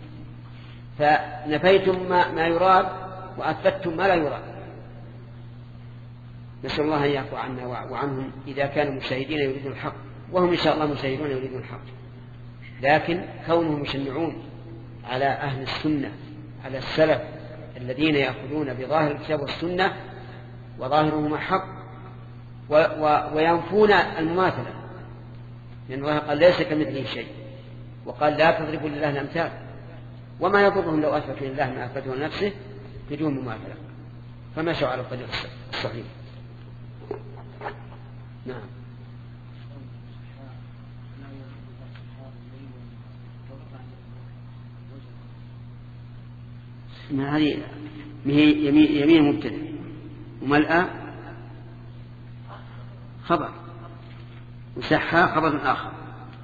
فنفيتم ما يراد وأثبتتم ما لا يراد. نسأل الله أن يعفو عنا وعنهم إذا كانوا مجتهدين يريدون الحق، وهم إن شاء الله مجتهدون يريدون الحق، لكن كونهم يشنعون على أهل السنة على السلف الذين يأخذون بظاهر الكتاب والسنة وظاهرهما حق وينفون المماثلة، لأن الله قال ليس كمثله شيء، وقال لا تضربوا لله الأمثال، وما يضرهم لو أثبتوا لله ما أثبته لنفسه بدون مماثلة، فمشوا على الطريق الصحيح. نعم. ما هذه يمين مبتدأ وملأ خبر وسحى خبر آخر،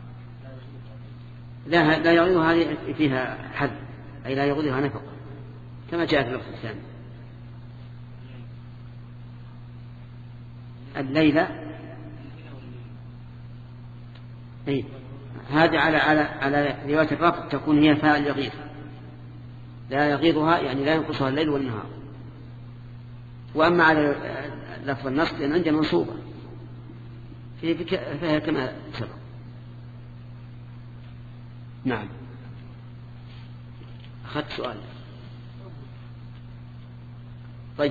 لا يغيظها، هذه فيها حد، أي لا يغيظها نفقة كما جاء في اللفظ الثاني. الليلة أي هذا على رواية الرفع تكون هي فاء يغيظ، لا يغيظها يعني لا ينقصها الليل والنهار. وأما على لفظ النص لأن عندنا منصوبة فهي كما سبق. نعم. أخذت سؤال. طيب.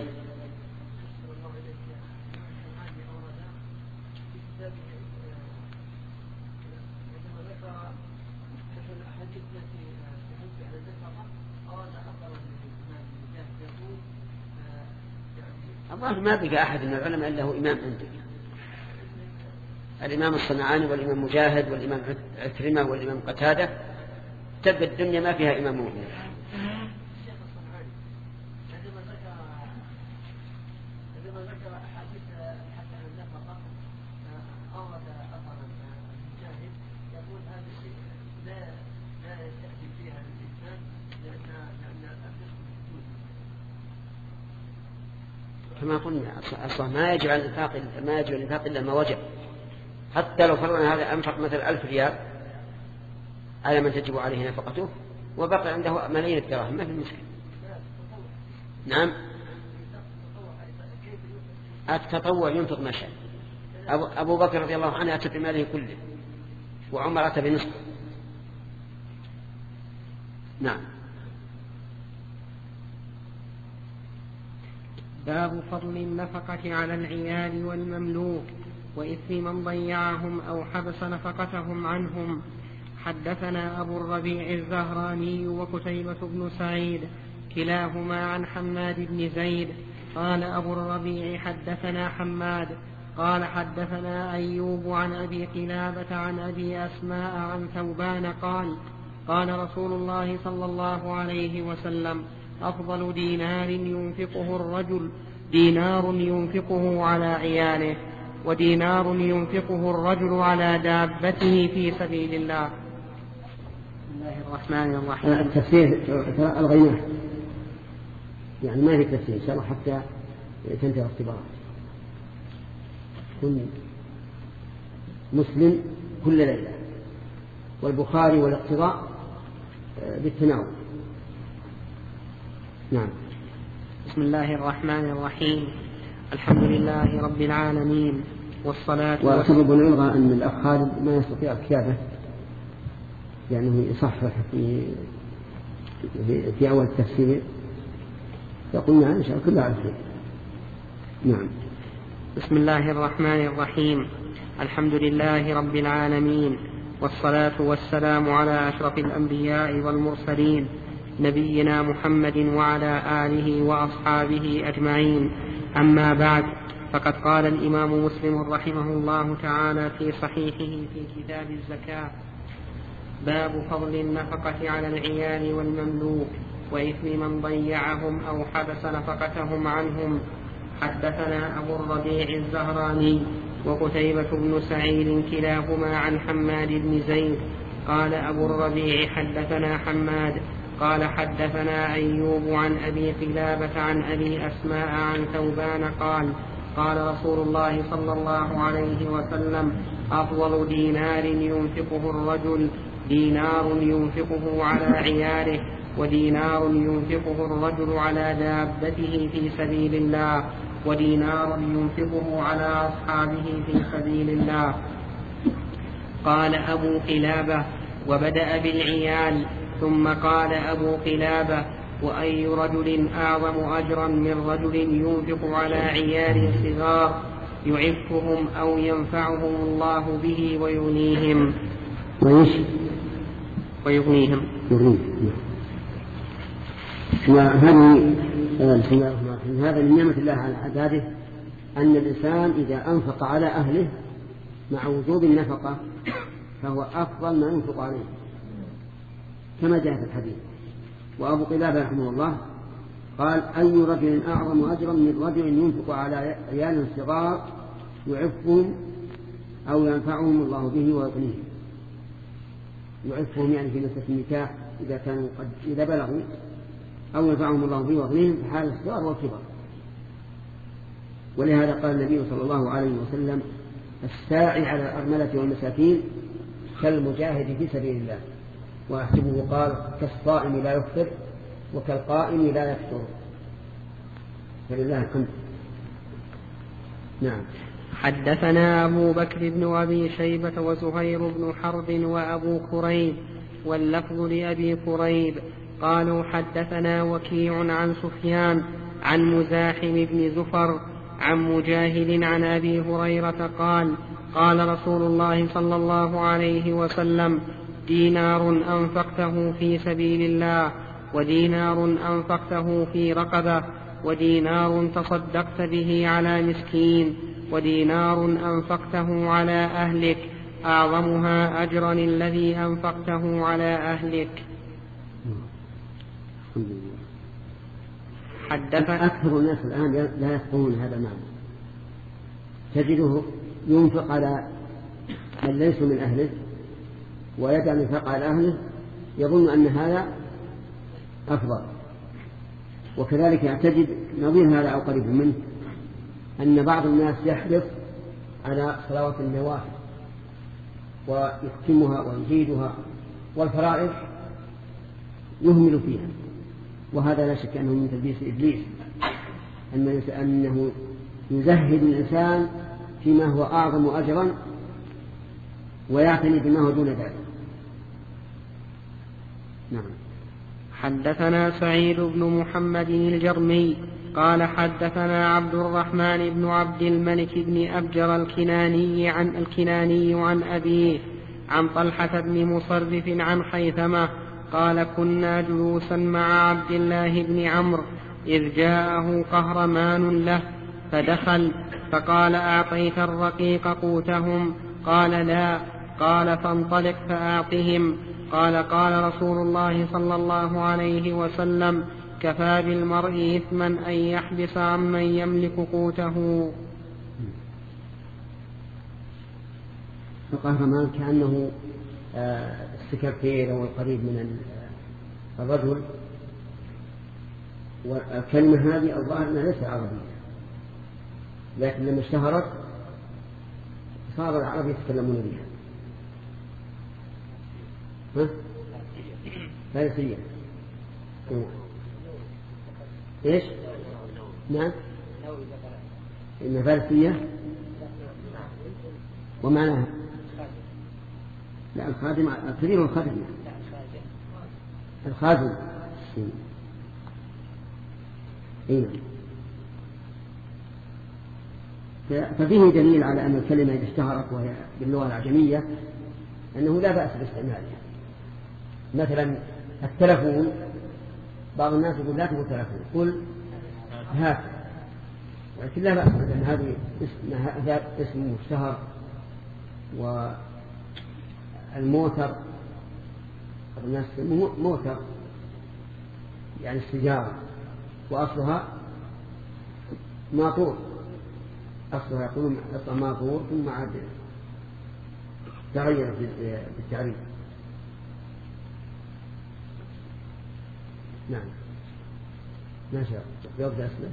الله ما بقى أحد من العلماء إلا هو إمام عندك، الإمام الصنعاني والإمام مجاهد والإمام عكرمة والإمام قتادة، تبقى الدنيا ما فيها إمام مؤمن. عندما ذكر أحاديث حتى النفقة أورد أثرا مجاهد كما قلنا أصلا ما يجب الإنفاق إلا ما وجب. حتى لو فرضنا هذا أنفق مثلا 1000 ريال على من تجب عليه نفقته وبقي عنده ملايين الدراهم ما في مشكلة. نعم التطوع ينفق ما شاء. أبو بكر رضي الله عنه أتى بماله كله وعمر أتى بنصفه. نعم. باب فضل النفقة على العيال والمملوك وإثم من ضيعهم أو حبس نفقتهم عنهم. حدثنا أبو الربيع الزهراني وقتيبة بن سعيد كلاهما عن حماد بن زيد قال أبو الربيع حدثنا حماد قال حدثنا أيوب عن أبي قلابة عن أبي أسماء عن ثوبان قال رسول الله صلى الله عليه وسلم أفضل دينار ينفقه على عياله ودينار ينفقه الرجل على دابته في سبيل الله. بسم الله الرحمن الرحيم. التفسير الغيناه يعني ما في تفسير إن شاء الله حتى تنتهي الاختبارات. كن مسلم كل ليلة والبخاري والاقتضاء بالتناول. نعم. بسم الله الرحمن الرحيم. الحمد لله رب العالمين والصلاة وسبب العلغة أن الأخ خالد ما يستطيع الكتابة لأنه يصحح في أول التفسير فقلنا إن شاء الله كلها على خير. نعم. بسم الله الرحمن الرحيم. الحمد لله رب العالمين والصلاة والسلام على أشرف الأنبياء والمرسلين نبينا محمد وعلى آله وأصحابه أجمعين. أما بعد فقد قال الإمام مسلم رحمه الله تعالى في صحيحه في كتاب الزكاة باب فضل النفقة على العيال والمملوك وإثم من ضيعهم أو حبس نفقتهم عنهم. حدثنا أبو الربيع الزهراني وقتيبة بن سعيد كلاهما عن حماد بن زيد قال أبو الربيع حدثنا حماد قال حدثنا أيوب عن أبي قلابة عن أبي أسماء عن ثوبان قال رسول الله صلى الله عليه وسلم أفضل دينار ينفقه الرجل دينار ينفقه على عياله ودينار ينفقه الرجل على دابته في سبيل الله ودينار ينفقه على أصحابه في سبيل الله. قال أبو قلابة وبدأ بالعيال ثم قال أبو قلابة وأي رجل أعظم أجرا من رجل ينفق على عيال صغار يعفهم أو ينفعهم الله به ويغنيهم. هذا من نعمة الله على عباده أن الإنسان إذا أنفق على أهله مع وجوب النفقة فهو أفضل ما ينفق عليه كما جاء في الحديث. وأبو قلابة رحمه الله قال أي رجل أعظم أجرا من رجل ينفق على عيال صغار يعفهم أو ينفعهم الله به ويغنيهم. يعفهم يعني في مسألة النكاح إذا بلغوا أو ينفعهم الله به ويغنيهم في حال الصغار والكبر. ولهذا قال النبي صلى الله عليه وسلم الساعي على الأرملة والمساكين كالمجاهد في سبيل الله. وأحسبه قال كالصائم لا يفطر وكالقائم لا يفطر. فلله الحمد. نعم. حدثنا أبو بكر بن أبي شيبة وزهير بن حرب وأبو كريب واللفظ لأبي كريب قالوا حدثنا وكيع عن سفيان عن مزاحم بن زفر عن مجاهد عن أبي هريرة قال رسول الله صلى الله عليه وسلم دينار أنفقته في سبيل الله ودينار أنفقته في رقبة ودينار تصدقت به على مسكين ودينار أنفقته على أهلك أعظمها أجرا الذي أنفقته على أهلك. أكثر الناس الآن لا يفقهون هذا المعنى. تجده ينفق على من ليس من أهله ويجعل النفاق على أهله يظن أن هذا أفضل. وكذلك تجد نظير هذا أو قريب منه أن بعض الناس يحرص على صلوات النوافل ويختمها ويزيدها، والفرائض يهمل فيها، وهذا لا شك أنه من تلبيس إبليس، أنه يزهد الإنسان فيما هو أعظم أجرا ويعتني بما هو دون ذلك. نعم. حدثنا سعيد بن محمد الجرمي قال حدثنا عبد الرحمن بن عبد الملك بن أبجر الكناني عن أبيه عن طلحة بن مصرف عن خيثمة قال كنا جلوسا مع عبد الله بن عمرو إذ جاءه قهرمان له فدخل فقال أعطيت الرقيق قوتهم؟ قال لا. قال فانطلق فأعطهم. قال قال رسول الله صلى الله عليه وسلم كفى بالمرء إثما أن يحبس عمن يملك قوته. القهرمان كأنه السكرتير أو القريب من الرجل، والكلمة هذه الظاهر أنها ليست عربية، لكن لما اشتهرت صار العرب يتكلمون بها. فارسية. إيش؟ نعم. إن فارسية ومعناها لا الخادم الكبير والخادم الخازن. ففيه دليل على أن الكلمة إذا اشتهرت وهي باللغة العجمية أنه لا بأس باستعمالها. مثلا التلفون، بعض الناس يقول لا تقول تلفون، قل هات، ولكن لا بأس، لأن هذه اسم مشتهر. والموتر الناس موتر يعني السجارة، وأصلها ماطور، أصلها يقولون أصلها ماطور ثم عاد تغير بالتعريف. نعم. ما شاء الله يبدأ أسمه.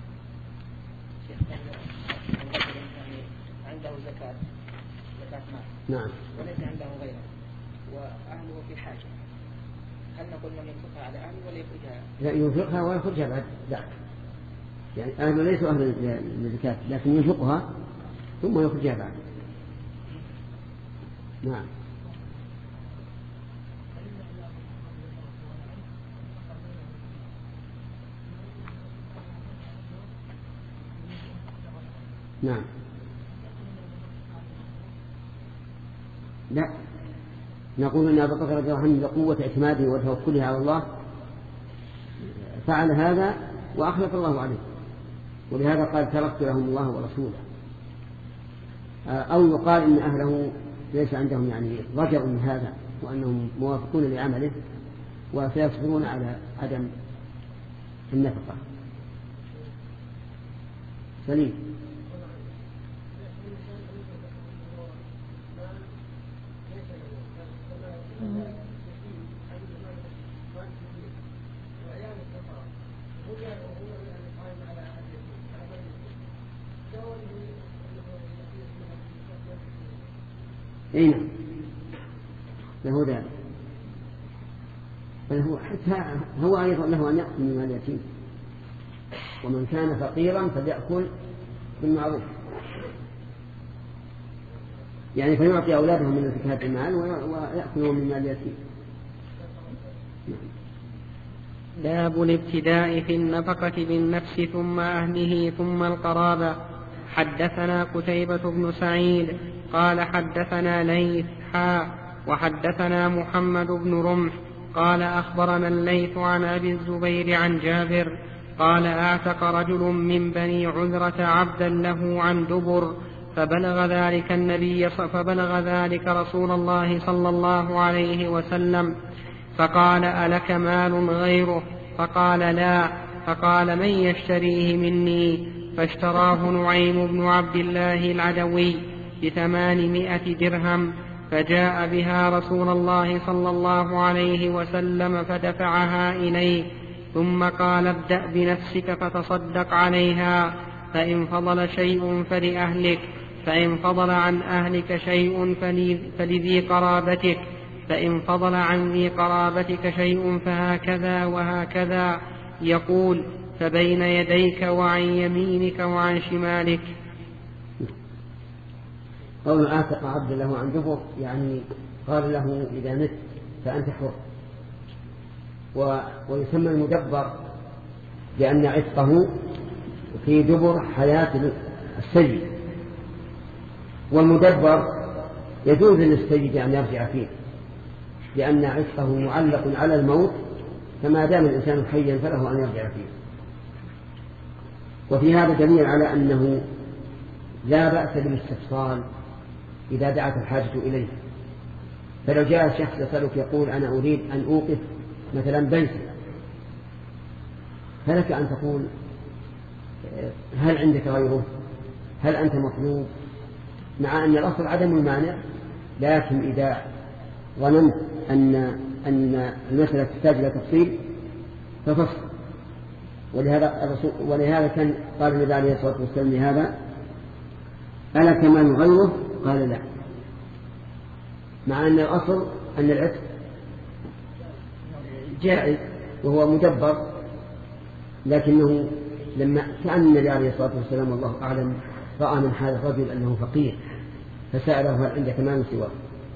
عنده زكاة مال. نعم. وليس عنده غيره وأهله في حاجة، هل نقول من ينفقها على أهله ولا يخرجها؟ لا، ينفقها ويخرجها بعد ذلك. يعني أهله ليسوا أهل للزكاة، لكن ينفقها ثم يخرجها بعد. نعم. نعم. لا، نقول أن أبا بكر رضي الله عنه لقوة اعتماده وتوكله على الله فعل هذا وأخلف الله عليه، ولهذا قال تركت لهم الله ورسوله. أو يقال إن أهله ليس عندهم يعني رجع من هذا، وأنهم موافقون لعمله وسيصبرون على عدم النفقة. سليم. أين له ذلك؟ بل هو حتى هو أيضا له أن يأكل من مال اليتيم، ومن كان فقيرا فليأكل بالمعروف، يعني فيعطي أولادهم من زكاة المال ويأكلون من مال اليتيم. باب الابتداء في النفقة بالنفس ثم أهله ثم القرابة. حدثنا قتيبة بن سعيد قال حدثنا ليث وحدثنا محمد بن رمح قال أخبرنا الليث عن أبي الزبير عن جابر قال أعتق رجل من بني عذرة عبدا له عن دبر فبلغ ذلك رسول الله صلى الله عليه وسلم فقال ألك مال غيره؟ فقال لا. فقال من يشتريه مني؟ فاشتراه نعيم بن عبد الله العدوي ب800 درهم، فجاء بها رسول الله صلى الله عليه وسلم فدفعها إليه، ثم قال ابدأ بنفسك فتصدق عليها، فإن فضل شيء فلأهلك، فإن فضل عن أهلك شيء فلذي قرابتك، فإن فضل عن ذي قرابتك شيء فهكذا وهكذا. يقول: فبين يديك وعن يمينك وعن شمالك. قول آتق عبد له عن دبر، يعني قال له إذا مت فأنت حر. ويسمى المدبر لأن عتقه في دبر حياة السيد، والمدبر يجوز للسيد أن يرجع فيه لأن عتقه معلق على الموت، فما دام الإنسان حيا فله أن يرجع فيه. وفي هذا دليل على أنه لا بأس بالاستفصال إذا دعت الحاجة إليه. فلو جاء شخص يسألك يقول: أنا أريد أن أوقف مثلا بيتي، فلك أن تقول: هل عندك غيره؟ هل أنت مطلوب؟ مع أن الأصل عدم المانع، لكن إذا ظننت أن المسألة تحتاج إلى تفصيل ففصل. ولهذا كان قال النبي عليه الصلاة والسلام لهذا: ألا كمان غيره؟ قال: لا. مع أن الأصل أن العتق جائز وهو مدبر، لكنه لما كان النبي عليه الصلاة والسلام والله أعلم رأى من هذا الرجل أنه فقير فسأله: هل عندك مال سواه؟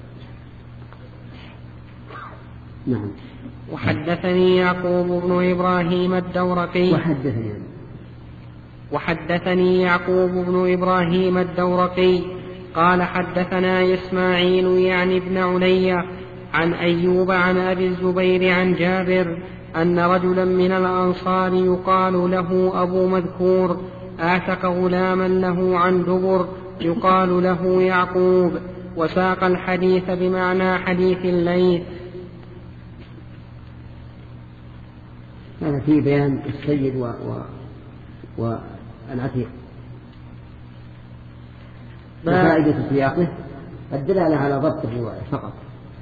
نعم. وحدثني يعقوب بن إبراهيم الدورقي وحدثني يعقوب بن إبراهيم الدورقي قال: حدثنا إسماعيل يعني ابن علي عن أيوب عن أبي الزبير عن جابر أن رجلا من الأنصار يقال له أبو مذكور أعتق غلاما له عن دبر يقال له يعقوب، وساق الحديث بمعنى حديث الليث. هذا في بيان السيد والعتيق. وفائدة سياقه الدلالة على ضبطه فقط.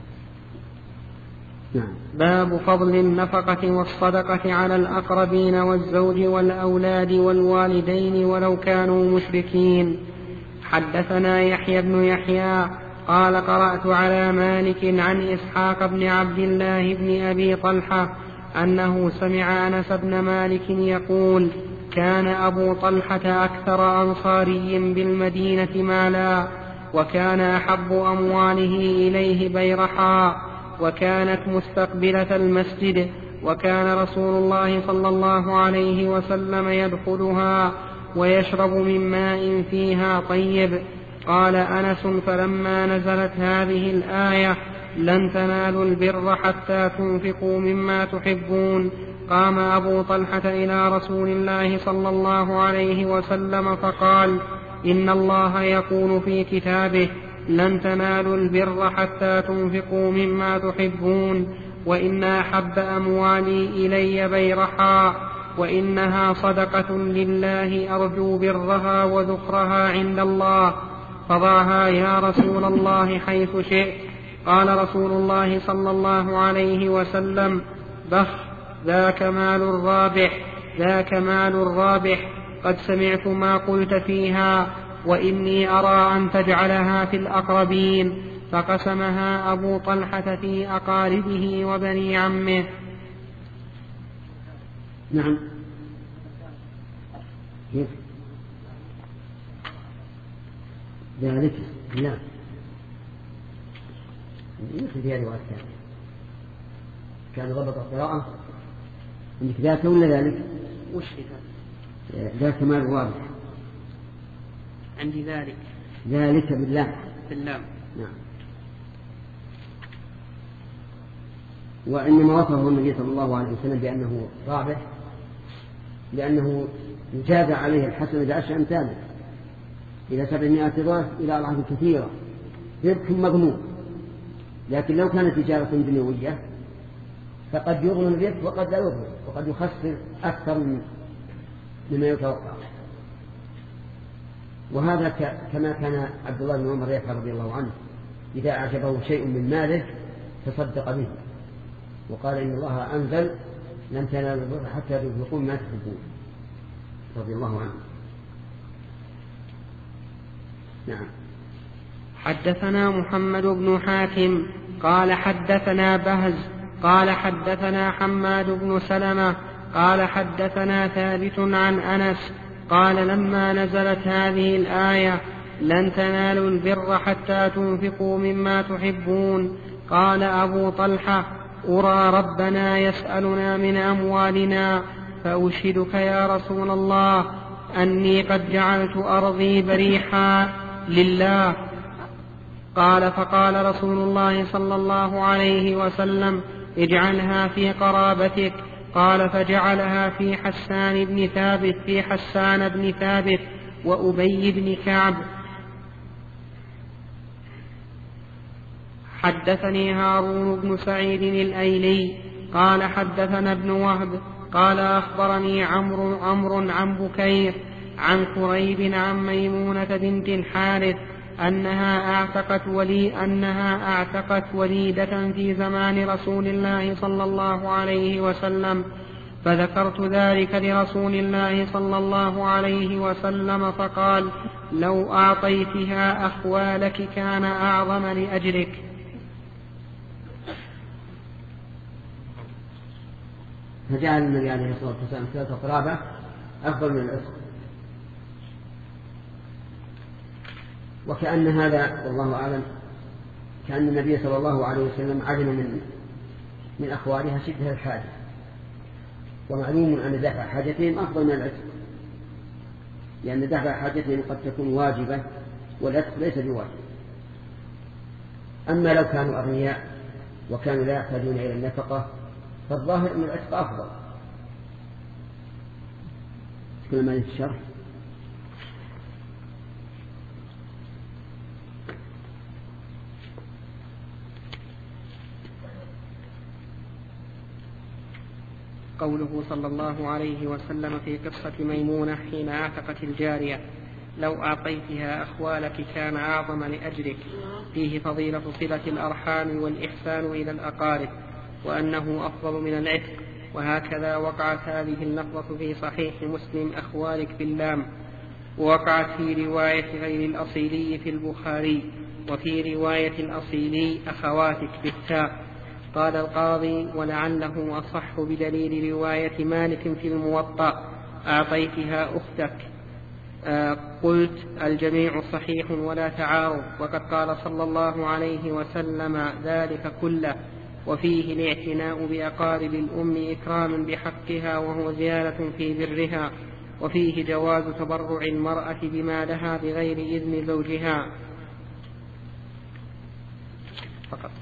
نعم. باب فضل النفقة والصدقة على الأقربين والزوج والأولاد والوالدين ولو كانوا مشركين. حدثنا يحيى بن يحيى قال: قرأت على مالك عن إسحاق بن عبد الله بن أبي طلحة أنه سمع أنس بن مالك يقول: كان أبو طلحة أكثر أنصاري بالمدينة مالا، وكان أحب أمواله إليه بيرحاء، وكانت مستقبلة المسجد، وكان رسول الله صلى الله عليه وسلم يدخلها ويشرب من ماء فيها طيب. قال أنس: فلما نزلت هذه الآية: لن تنالوا البر حتى تنفقوا مما تحبون، قام أبو طلحة إلى رسول الله صلى الله عليه وسلم فقال: إن الله يقول في كتابه: لن تنالوا البر حتى تنفقوا مما تحبون، وإن أحب أموالي إلي بيرحاء، وإنها صدقة لله أرجو برها وذكرها عند الله، فضعها يا رسول الله حيث شئت. قال رسول الله صلى الله عليه وسلم: بخ، ذاك مال الرابح، قد سمعت ما قلت فيها، وإني أرى أن تجعلها في الأقربين. فقسمها أبو طلحة في أقاربه وبني عمه. نعم. ذلك لا يمكن فيها رواية ثانية. كان ضبط القراءة عندك ذاك ولا ذلك؟ وش ذاك مال الرابح. عندي ذلك بالله. بالله. نعم. وإنما وصفه النبي صلى الله عليه وسلم بأنه رابح لأنه جاز عليه الحسن بعشر أمثاله إلى 700 ضعف إلى أضعاف كثيرة، ربح مضمون. لكن لو كانت تجارة دنيوية فقد يغنم الربح وقد لا يغنم، وقد يخسر أكثر مما يتوقع. وهذا كما كان عبد الله بن عمر يفعل رضي الله عنه، إذا أعجبه شيء من ماله تصدق به، وقال: إن الله أنزل: لن تنالوا البر حتى تنفقوا مما تحبون، رضي الله عنه. نعم. حدثنا محمد بن حاتم قال حدثنا بهز قال حدثنا حماد بن سلمة قال حدثنا ثابت عن أنس قال لما نزلت هذه الآية لن تنالوا البر حتى تنفقوا مما تحبون قال أبو طلحة أرى ربنا يسألنا من أموالنا فأشهدك يا رسول الله أني قد جعلت أرضي بريحا لله. قال فقال رسول الله صلى الله عليه وسلم اجعلها في قرابتك. قال فجعلها في حسان بن ثابت وأبي بن كعب. حدثني هارون بن سعيد الأيلي قال حدثنا ابن وهب قال أخبرني عمرو عن بكير عن كريب عن ميمونة بنت الحارث أنها أعتقت وليدة في زمان رسول الله صلى الله عليه وسلم، فذكرت ذلك لرسول الله صلى الله عليه وسلم فقال لو أعطيتها أخوالك كان أعظم لأجرك. فجعل النبي عليه الصلاة والسلام ثلاثة قرابة أفضل من العتق، وكأن هذا والله أعلم كأن النبي صلى الله عليه وسلم علم من أخوالها شدة الحاجة، ومعلوم أن دفع حاجتهم أفضل من العتق، لأن دفع حاجتهم قد تكون واجبة والعتق ليس بواجب. أما لو كانوا أغنياء وكانوا لا يحتاجون إلى النفقة فالظاهر أن العتق أفضل. كل ما الشرح قوله صلى الله عليه وسلم في قصة ميمونة حين اعتقت الجارية لو أعطيتها أخوالك كان أعظم لأجرك، فيه فضيلة صلة الأرحام والإحسان إلى الأقارب، وأنه أفضل من العتق. وهكذا وقعت هذه اللفظة في صحيح مسلم أخوالك باللام، ووقعت في رواية غير الأصيلي في البخاري، وفي رواية الأصيلي أخواتك بالتاء. قال القاضي ولعله أصح بدليل رواية مالك في الموطأ أعطيتها أختك. قلت الجميع صحيح ولا تعارض، وقد قال صلى الله عليه وسلم ذلك كله، وفيه الاعتناء بأقارب الأم إكراما بحقها وهو زيادة في برها، وفيه جواز تبرع المرأة بما لها بغير إذن زوجها فقط.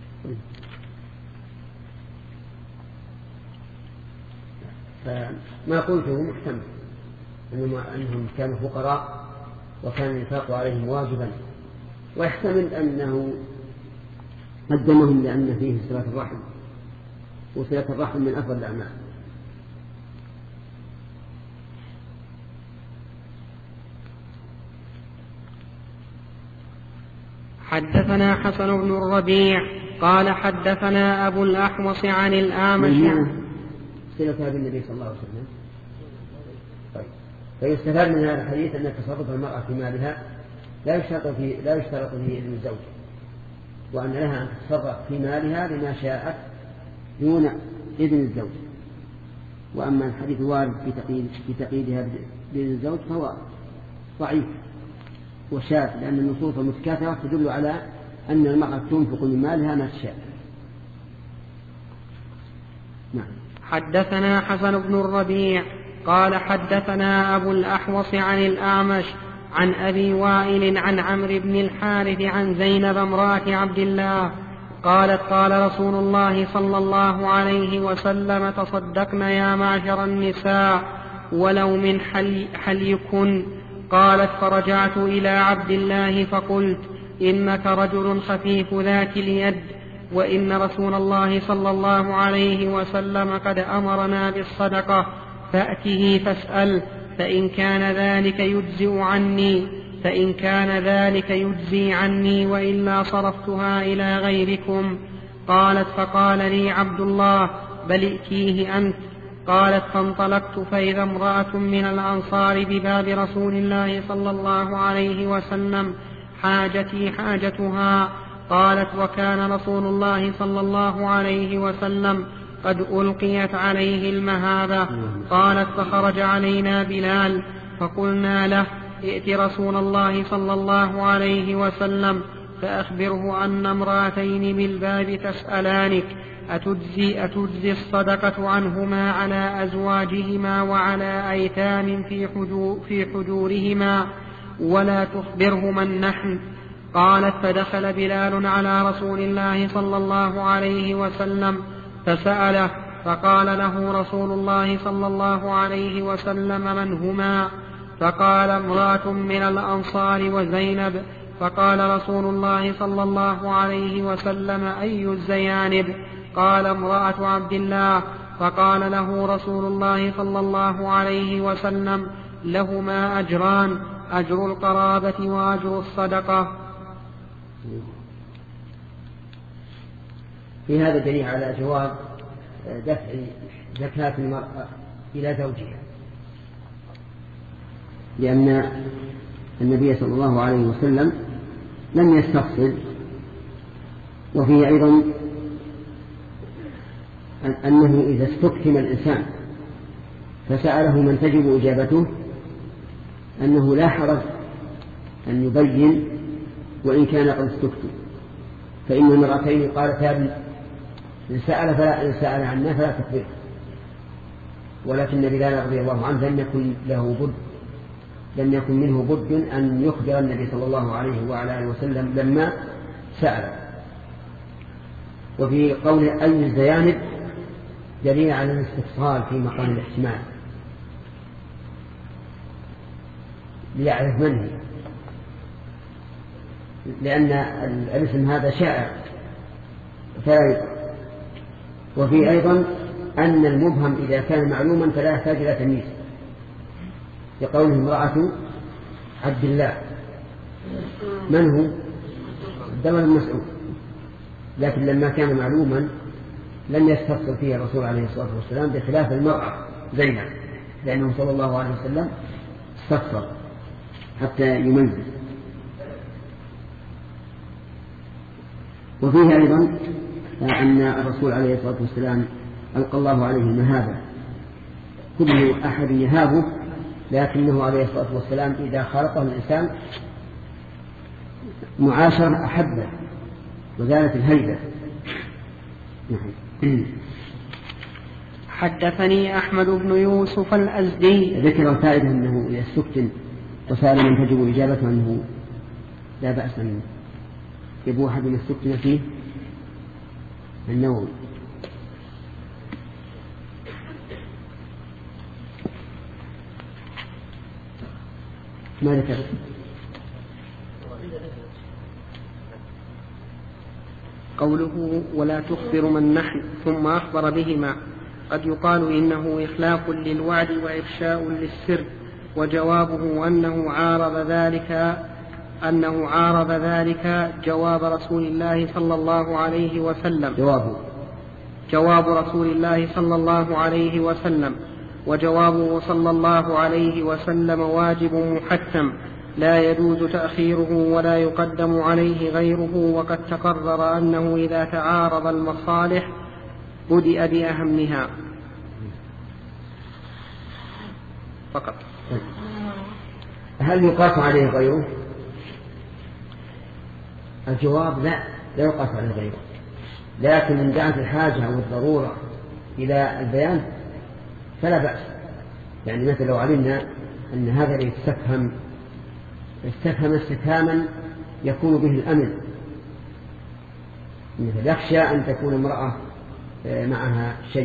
فما قلته محتمل أنهم كانوا فقراء وكان الإنفاق عليهم واجبا، ويحتمل أنه قدمهم لأن فيه صلة الرحم، وصلة الرحم من أفضل الأعمال. حدثنا حسن بن الربيع قال حدثنا أبو الأحوص عن الأعمش صلتها بالنبي صلى الله عليه وسلم. طيب. فيستفاد من هذا الحديث أن تصرف المرأة في مالها لا يشترط فيه إذن الزوج، وأن لها أن تتصرف في مالها بما شاءت دون إذن الزوج. وأما الحديث الوارد في تقييدها بإذن الزوج فهو ضعيف وشاذ، لأن النصوص المتكاثرة تدل على أن المرأة تنفق من مالها ما تشاء. نعم. حدثنا حسن بن الربيع قال حدثنا أبو الأحوص عن الأعمش عن أبي وائل عن عمرو بن الحارث عن زينب امرأة عبد الله قالت قال رسول الله صلى الله عليه وسلم تصدقن يا معشر النساء ولو من حليكن. قالت فرجعت إلى عبد الله فقلت إنك رجل خفيف ذات اليد، وإن رسول الله صلى الله عليه وسلم قد أمرنا بالصدقة، فأته فاسأل فإن كان ذلك يجزي عني وإلا صرفتها إلى غيركم. قالت فقال لي عبد الله بل ائتيه أنت. قالت فانطلقت فإذا امرأة من الأنصار بباب رسول الله صلى الله عليه وسلم حاجتي حاجتها. قالت وكان رسول الله صلى الله عليه وسلم قد ألقيت عليه المهابة. قالت فخرج علينا بلال فقلنا له ائت رسول الله صلى الله عليه وسلم فأخبره أن امرأتين بالباب تسألانك أتجزي الصدقة عنهما على أزواجهما وعلى أيتام في حجورهما ولا تخبرهما النحل. قالت فدخل بلال على رسول الله صلى الله عليه وسلم فسأله فقال له رسول الله صلى الله عليه وسلم من هما؟ فقال امرأة من الأنصار وزينب. فقال رسول الله صلى الله عليه وسلم أي الزيانب؟ قال امرأة عبد الله. فقال له رسول الله صلى الله عليه وسلم لهما أجران أجر القرابة وأجر الصدقة. في هذا دليل على جواز دفع زكاة المرأة إلى زوجها، لأن النبي صلى الله عليه وسلم لم يستفصل. وفيه أيضا أنه إذا استكتم الإنسان فسأله من تجب إجابته أنه لا حرج أن يبين وإن كان قد استكتم. فإن المرأتين قالتا إن سأل عنا فلا تخبره، ولكن بلال رضي الله عنه لم يكن منه بد أن يخبر النبي صلى الله عليه وعلى آله وسلم لما سأل. وفي قول أي الزيانب دليل على الاستفصال في مقام الاحتمال ليعرف من هي، لأن الاسم هذا شائع فلا. وفي أيضا أن المبهم إذا كان معلوما فلا يحتاج إلى تمييز، لقوله امرأة عبد الله من هو؟ الدمر المسعود. لكن لما كان معلوما لم يستفصل فيه الرسول عليه الصلاة والسلام، بخلاف المرأة زينب، لأنه صلى الله عليه وسلم استفصل حتى يميز. وفيه أيضا أن الرسول عليه الصلاة والسلام ألقى الله عليه المهابة، كل أحد يهابه، لكنه عليه الصلاة والسلام إذا خلقه الإنسان معاشر أحبه وزالت الهيبة. حدثني أحمد بن يوسف الأزدي. ذكر الفائدة أنه إذا استكتم وسأل من تجب إجابته أنه لا بأس منه. يبو أحد من استكتم فيه النووي. ما ذكر؟ قوله ولا تخبر من نحن ثم أخبر بهما، قد يقال إنه إخلاق للوعد وإفشاء للسر، وجوابه أنه عارض ذلك جواب رسول الله صلى الله عليه وسلم. جواب رسول الله صلى الله عليه وسلم، وجوابه صلى الله عليه وسلم واجب محتم لا يجوز تأخيره ولا يقدم عليه غيره. وقد تقرر أنه إذا تعارض المصالح بدأ بأهمها فقط. هل يقاس عليه غيره؟ الجواب لا يقاس عليه غيره، لكن إن دعت الحاجة أو الضرورة إلى البيان فلا بأس. يعني مثل لو علمنا أن هذا استفهم استفهاما يكون به الأمن، مثل يخشى أن تكون امرأة معها شيء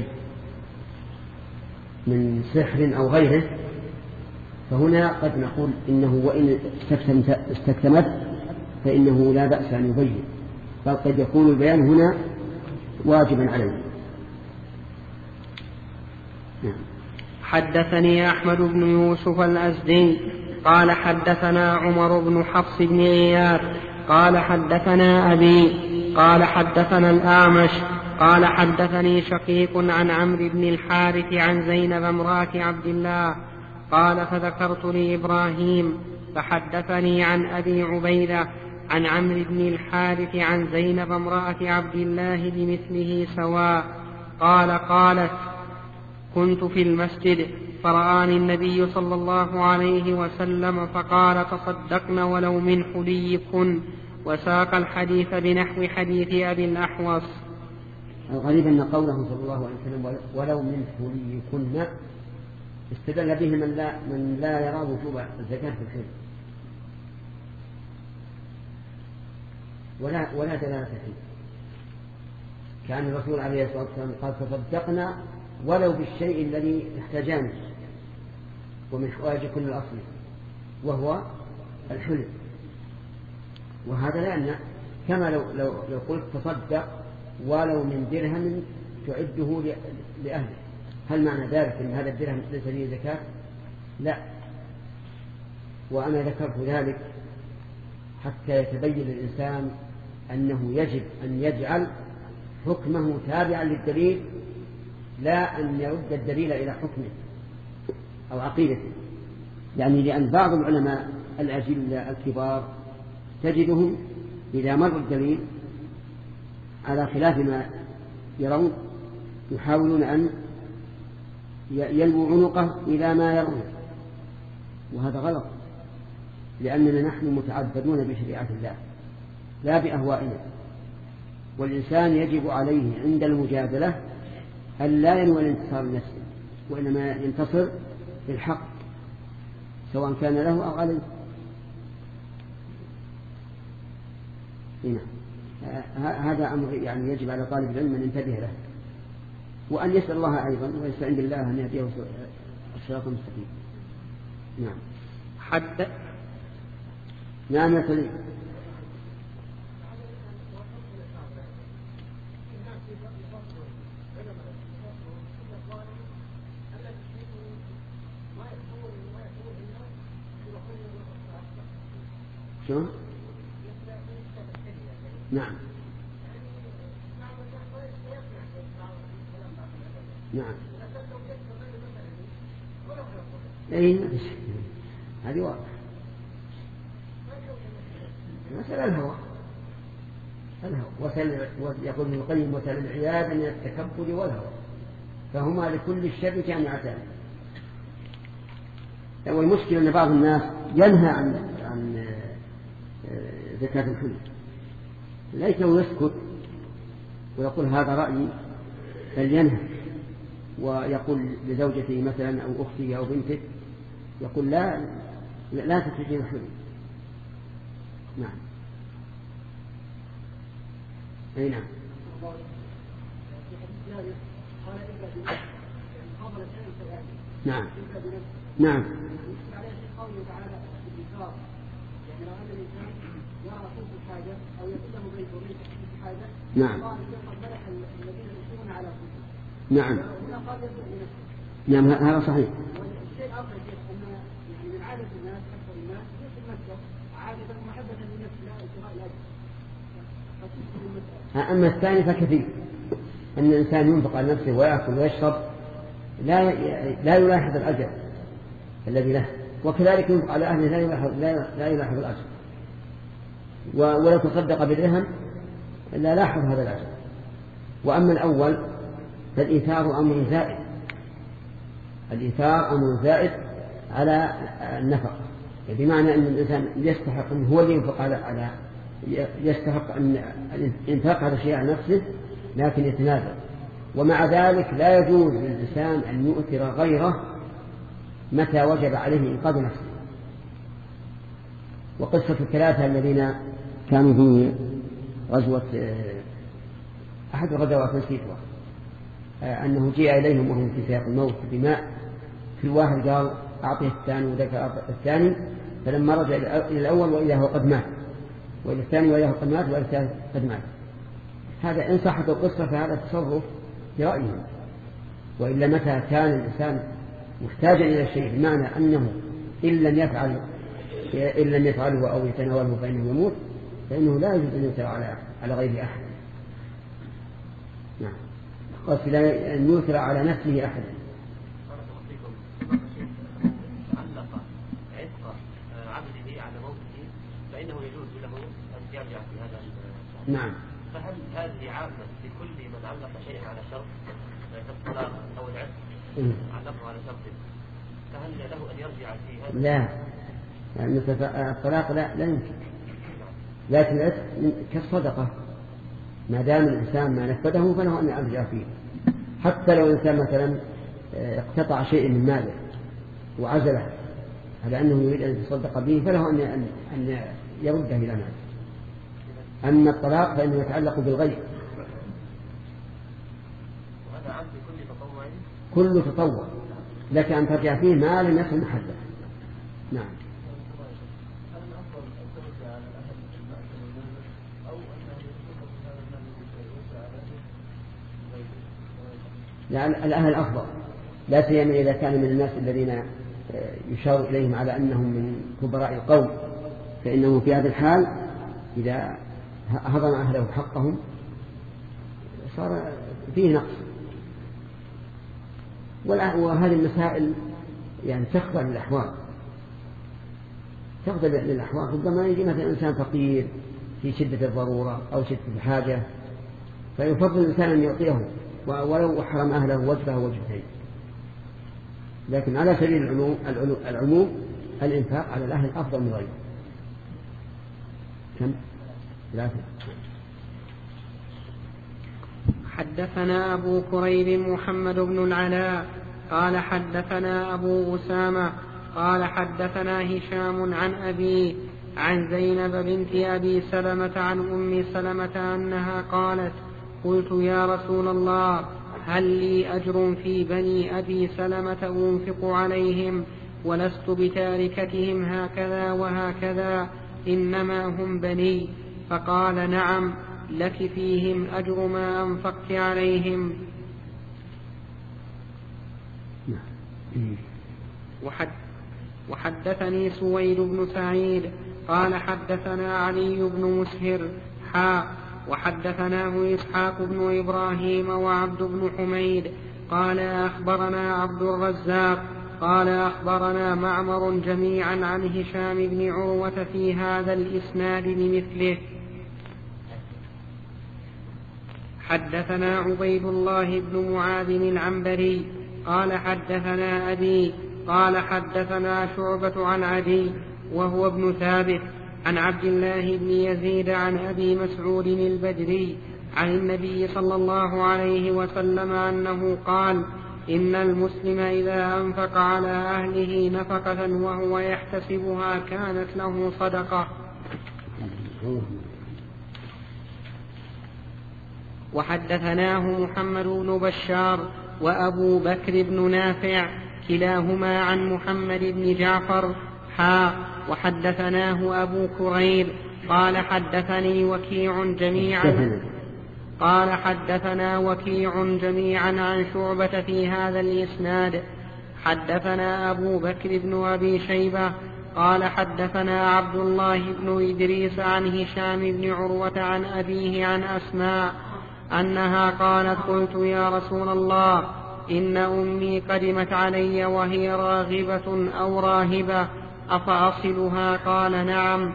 من سحر أو غيره، فهنا قد نقول إنه وإن استكتمت فإنه لا بأس أن يبين، بل قد يكون البيان هنا واجبا عليه. حدثني أحمد بن يوسف الأزدي قال حدثنا عمر بن حفص بن غياث قال حدثنا أبي قال حدثنا الأعمش قال حدثني شقيق عن عمرو بن الحارث عن زينب امرأة عبد الله قال فذكرت لإبراهيم فحدثني عن أبي عبيدة عن عمرو بن الحارث عن زينب امرأة عبد الله بمثله سواء قالت كنت في المسجد فرآني النبي صلى الله عليه وسلم فقال تصدقن ولو من حليكن وساق الحديث بنحو حديث أبي الأحوص. الغريب أن قوله صلى الله عليه وسلم ولو من حليكن استدل به من لا يرى وجوب الزكاة في الحلي ولا دلالة فيه. كان الرسول عليه الصلاة والسلام قال تصدقنا ولو بالشيء الذي احتاجانه ومن حوائج كل الأصل وهو الحلي. وهذا لأن كما لو قلت تصدق ولو من درهم تعده لأهله، هل معنى ذلك أن هذا الدرهم ليس فيه زكاة؟ لا. وأنا ذكرت ذلك حتى يتبين للإنسان أنه يجب أن يجعل حكمه تابعا للدليل، لا أن يرد الدليل إلى حكمه أو عقيدته. يعني لأن بعض العلماء الأجلة الكبار تجدهم إذا مر الدليل على خلاف ما يرون يحاولون أن يلووا عنقه إلى ما يرون، وهذا غلط، لأننا نحن متعبدون بشريعة الله لا بأهوائنا. والإنسان يجب عليه عند المجادلة أن لا ينوي الانتصار لنفسه، وإنما ينتصر بالحق سواء كان له أو عليه. هنا هذا أمر يعني يجب على طالب العلم أن ينتبه له، وأن يسأل الله أيضا ويستعين بالله أن يهديه الصراط المستقيم. نعم. نعم يا سليم. شو؟ نعم نعم. اي هذه واضحة. مثل الهوى يقول ابن القيم مثل العياذ من التكبر والهوى فهما لكل الشر جامعتان. والمشكلة أن بعض الناس ينهى عن زكاة الحلي، ليته يسكت ويقول هذا رأيي، بل ينهى ويقول لزوجته مثلا أو أخته أو بنته يقول لا تخرجين الحلي. نعم. أي نعم. نعم نعم. نعم نعم نعم. هذا صحيح. أما الثاني فكثير أن الإنسان ينفق على نفسه ويأكل ويشرب لا يلاحظ الأجر الذي له، وكذلك ينفق على أهله لا يلاحظ الأجر، ولو تصدق بالدرهم لا لاحظ هذا الأجر. وأما الأول فالإيثار أمر زائد، الإيثار أمر زائد على النفق، بمعنى أن الإنسان يستحق أن هو اللي ينفق يستحق أن ينفق هذا الشيء على نفسه لكن يتنازل. ومع ذلك لا يجوز للإنسان أن يؤثر غيره متى وجب عليه إنقاذ نفسه. وقصة الثلاثة الذين كانوا في غزوة أحد الغزوات نسيتها أنه جاء إليهم وهم في سياق الموت بماء، في واحد قال أعطيه الثاني وذكر الثاني، فلما رجع إلى الأول وإذا هو قد مات، وإلى الثاني وإذا هو قد مات، وإلى الثالث قد مات. هذا إن صحت القصة فهذا التصرف برأيهم. وإلا متى كان الإنسان محتاجا إلى الشيء بمعنى أنه إن لم يفعله أو يتناوله فإنه يموت، فإنه لا يجوز أن يؤثر على غير أحد. نعم. قصد أن يوثر على نفسه أحدا. علق عتق عبده على موته فإنه يجوز له أن يرجع في هذا. نعم. فهل هذه عامة لكل من علق شيئا على شرط كالطلاق أو العتق علقه على شرط، فهل له أن يرجع في هذا؟ لا، يعني الطلاق لا يمكن، لكن العتق كالصدقة ما دام الإنسان ما نفذه فله أن يرجع فيه. حتى لو الإنسان مثلا اقتطع شيء من ماله وعزله على أنه يريد أن يتصدق به فله أن يرده إلى ماله. أما الطلاق فإنه يتعلق بالغير. وهذا عام بكل تطوع؟ كل تطوع لك أن ترجع فيه ما لم يكن محدد. نعم. يعني الأهل أفضل، لا سيما إذا كان من الناس الذين يشار إليهم على أنهم من كبراء القوم، فإنه في هذا الحال إذا هضم أهله حقهم صار فيه نقص. وهذه المسائل يعني تخضع للأحوال، ربما يجي مثلا إنسان فقير في شدة الضرورة أو شدة الحاجة فيفضل الإنسان أن يعطيه ولو حرم أهله وجهه وجهتين. لكن على سبيل العموم الإنفاق على الأهل أفضل من غيره. كم؟ ثلاثة. حدثنا أبو كريب محمد بن العلاء قال حدثنا أبو أسامة قال حدثنا هشام عن أبي عن زينب بنت أبي سلمة عن أم سلمة أنها قالت: قلت يا رسول الله هل لي أجر في بني أبي سلمة أنفق عليهم ولست بتاركتهم هكذا وهكذا إنما هم بني؟ فقال: نعم لك فيهم أجر ما أنفقت عليهم. وحدثني سويد بن سعيد قال حدثنا علي بن مسهر وحدثناه إسحاق بن إبراهيم وعبد بن حميد قال أخبرنا عبد الرزاق قال أخبرنا معمر جميعا عن هشام بن عروة في هذا الإسناد بمثله. حدثنا عبيد الله بن معاذ العنبري قال حدثنا أبي قال حدثنا شعبة عن عدي وهو ابن ثابت عن عبد الله بن يزيد عن أبي مسعود البدري عن النبي صلى الله عليه وسلم أنه قال: إن المسلم إذا أنفق على أهله نفقة وهو يحتسبها كانت له صدقة. وحدثناه محمد بن بشار وأبو بكر بن نافع كلاهما عن محمد بن جعفر وحدثناه أبو كريب قال حدثني وكيع جميعا قال حدثنا وكيع جميعا عن شعبة في هذا الإسناد. حدثنا أبو بكر بن أبي شيبة قال حدثنا عبد الله بن إدريس عن هشام بن عروة عن أبيه عن أسماء أنها قالت: قلت يا رسول الله إن أمي قدمت علي وهي راغبة أو راهبة أفأصلها؟ قال: نعم.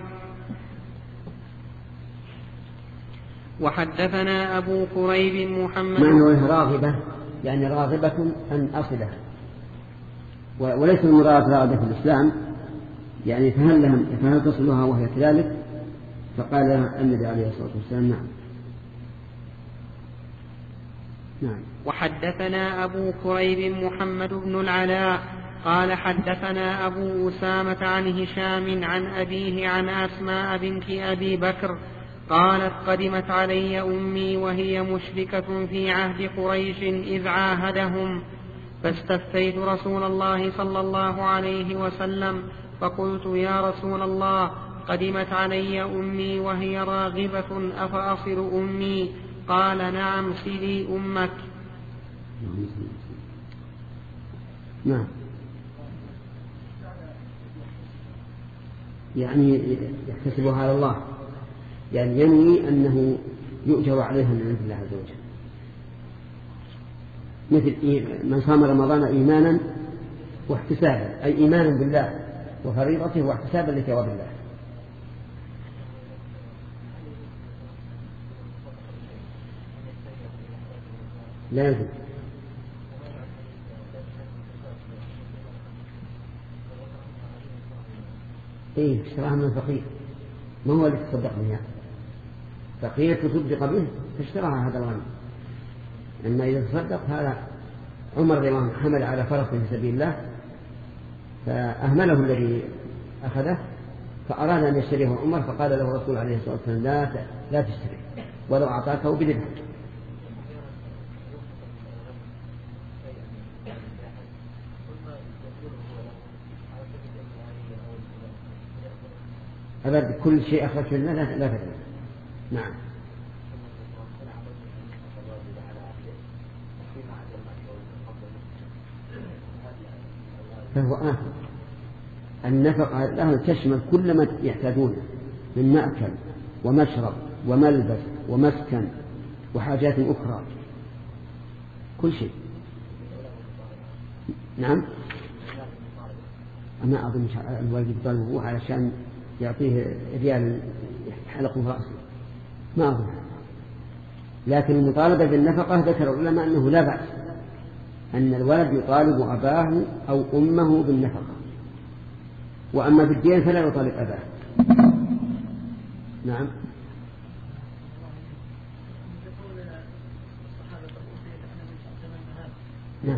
وحدثنا أبو كريب محمد معنى راغبة يعني راغبة أن أصلها، وليس المراد راغبة في الإسلام، يعني فهل تصلها وهي كذلك؟ فقال النبي عليه الصلاة والسلام: نعم. وحدثنا أبو كريب محمد بن العلاء قال حدثنا أبو أسامة عن هشام عن أبيه عن أسماء بنت أبي بكر قالت: قدمت علي أمي وهي مشركة في عهد قريش إذ عاهدهم، فاستفتيت رسول الله صلى الله عليه وسلم فقلت: يا رسول الله قدمت علي أمي وهي راغبة أفأصل أمي؟ قال: نعم صلي أمك. نعم. يعني يحتسبها على الله، يعني ينوي أنه يؤجر عليها من عند الله عز وجل. مثل من صام رمضان إيمانا واحتسابا، أي إيمانا بالله وفريضته واحتسابا لثواب الله. لا يجوز. إيه اشتراها من الفقير، ما هو اللي تصدق بها، فقير تصدق به فاشتراها هذا الغني. أما إذا تصدق هذا عمر رضي الله عنه حمل على فرس في سبيل الله فأهمله الذي أخذه، فأراد أن يشتريه عمر، فقال له الرسول عليه الصلاة والسلام لا تشتري ولو أعطاكه بدرهم. أبدا كل شيء أخرجه لنا لا تدري. نعم. فهو آخر النفقة له تشمل كل ما يحتاجونه من مأكل ومشرب وملبس ومسكن وحاجات أخرى، كل شيء. نعم. أنا أظن الوالد يطالبه علشان يعطيه ريال حلق رأسه، ما أظن. لكن المطالبة بالنفقة ذكر العلماء أنه لا بأس أن الولد يطالب أباه أو أمه بالنفقة، وأما بالدين فلا يطالب أباه. نعم. نعم.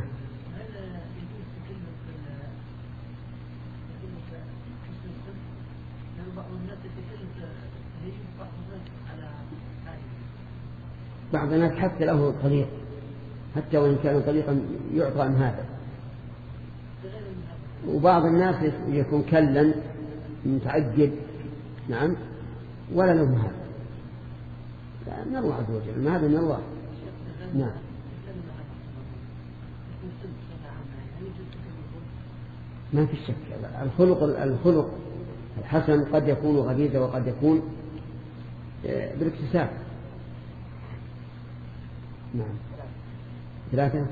بعض الناس حتى له طريق، حتى وإن كان طريقا يعطى عن هذا، وبعض الناس يكون كلا متعجب. نعم. ولا له هذا، لا من الله عز وجل، ما هذا من الله. نعم. ما في شك. الخلق الحسن قد يكون غريزة وقد يكون بالاكتساب. نعم. 3.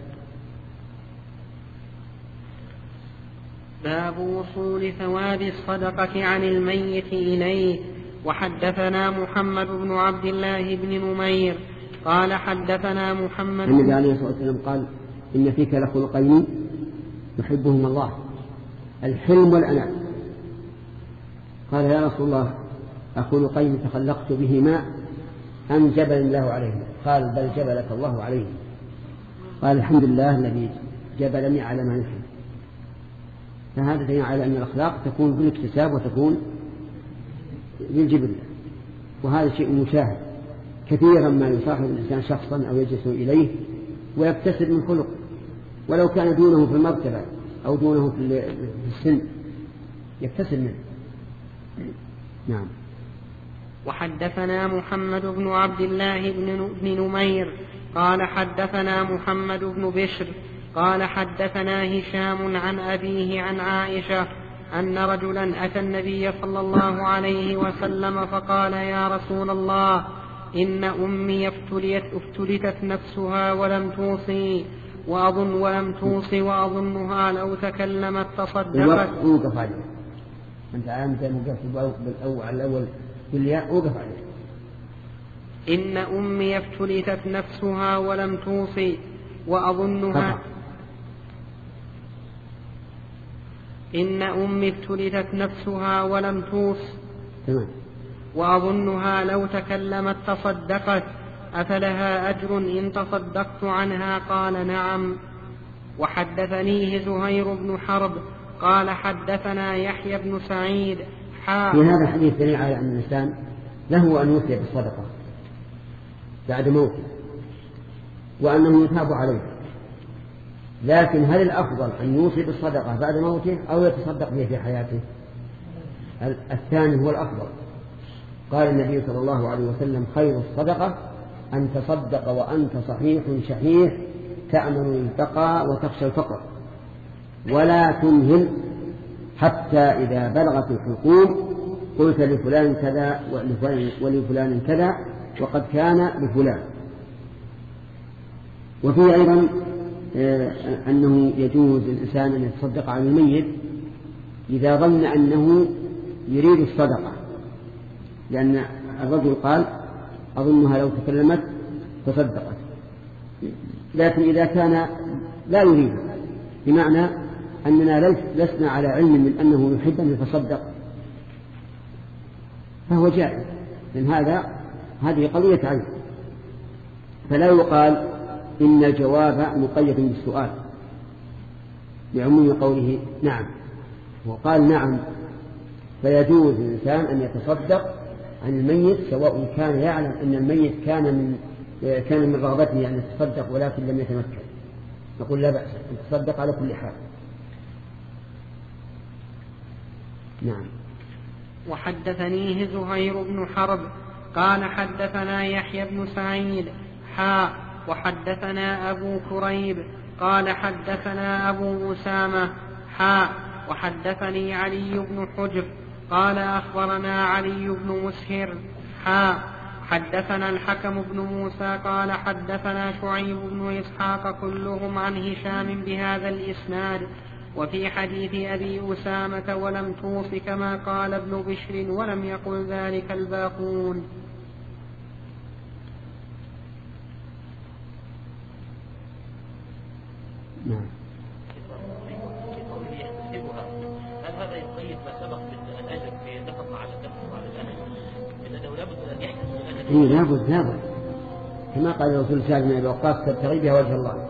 باب وصول ثواب الصدقة عن الميت إليه. وحدثنا محمد بن عبد الله بن نمير قال حدثنا محمد. النبي عليه الصلاة والسلام قال إن فيك لخلقين يحبهم الله، الحلم والأناة. قال يا رسول الله أخلقين تخلقت بهما أم جبل الله عليهما؟ قال بل جبلك الله عليهما. قال الحمد لله الذي جبلني على ما يحب. فهذا دليل على أن الأخلاق تكون بالاكتساب وتكون بالجبل، وهذا شيء مشاهد. كثيرا ما يصاحب الإنسان شخصا أو يجلس إليه ويكتسب من خلق، ولو كان دونه في المرتبة أو دونه في السن يكتسب منه. نعم. وحدثنا محمد بن عبد الله بن نمير قال حدثنا محمد بن بشر قال حدثنا هشام عن أبيه عن عائشة أن رجلا أتى النبي صلى الله عليه وسلم فقال يا رسول الله إن أمي افتلتت نفسها ولم توصي وأظنها لو تكلمت تصدقت. أوقف عليه. أنت عامل الأول بالياء أوقف عليه. إن أمي افتلتت نفسها ولم توصي وأظنها إن أمي افتلتت نفسها ولم توص وأظنها لو تكلمت تصدقت أفلها أجر إن تصدقت عنها؟ قال نعم. وحدثنيه زهير بن حرب قال حدثنا يحيى بن سعيد في هذا الحديث دليل على أن الإنسان له أن يوصي بالصدقة بعد موته وأنه يثاب عليه، لكن هل الأفضل أن يوصي بالصدقة بعد موته أو يتصدق به في حياته؟ الثاني هو الأفضل. قال النبي صلى الله عليه وسلم خير الصدقة أن تصدق وأنت صحيح شحيح تأمن التقى وتخشى الفقر، ولا تمهل حتى إذا بلغت الحلقوم قلت لفلان كذا ولفلان كذا وقد كان لفلان. وفي أيضا أنه يجوز للإنسان أن يتصدق على الميت إذا ظن أنه يريد الصدقة، لأن الرجل قال أظنها لو تكلمت تصدقت، لكن إذا كان لا يريد بمعنى أننا لسنا على علم من أنه يحب أن يتصدق فهو جائز، لأن هذه قضية علم، فلا يقال إن الجواب مقيد بالسؤال لعموم قوله نعم، وقال نعم، فيجوز للإنسان أن يتصدق عن الميت سواء كان يعلم أن الميت كان من رغبته أن يتصدق ولكن لم يتمكن، نقول لا بأس أن تصدق على كل حال. نعم. وحدثنيه زهير بن حرب قال حدثنا يحيى بن سعيد وحدثنا أبو كريب قال حدثنا أبو أسامة وحدثني علي بن حجر قال أخبرنا علي بن مسهر حدثنا الحكم بن موسى قال حدثنا شعيب بن إسحاق كلهم عن هشام بهذا الإسناد، وفي حديث أبي أسامة ولم توص كما قال ابن بشر ولم يقل ذلك الباقون. نعم. هل هذا يقيد ما سبق من الأجر في النفقة على النفس وعلى الأهل من أنه لابد أن يحدث الأجر؟ لابد كما قال الرسول سعد بن أبي وقاص تبتغي بها وجه الله.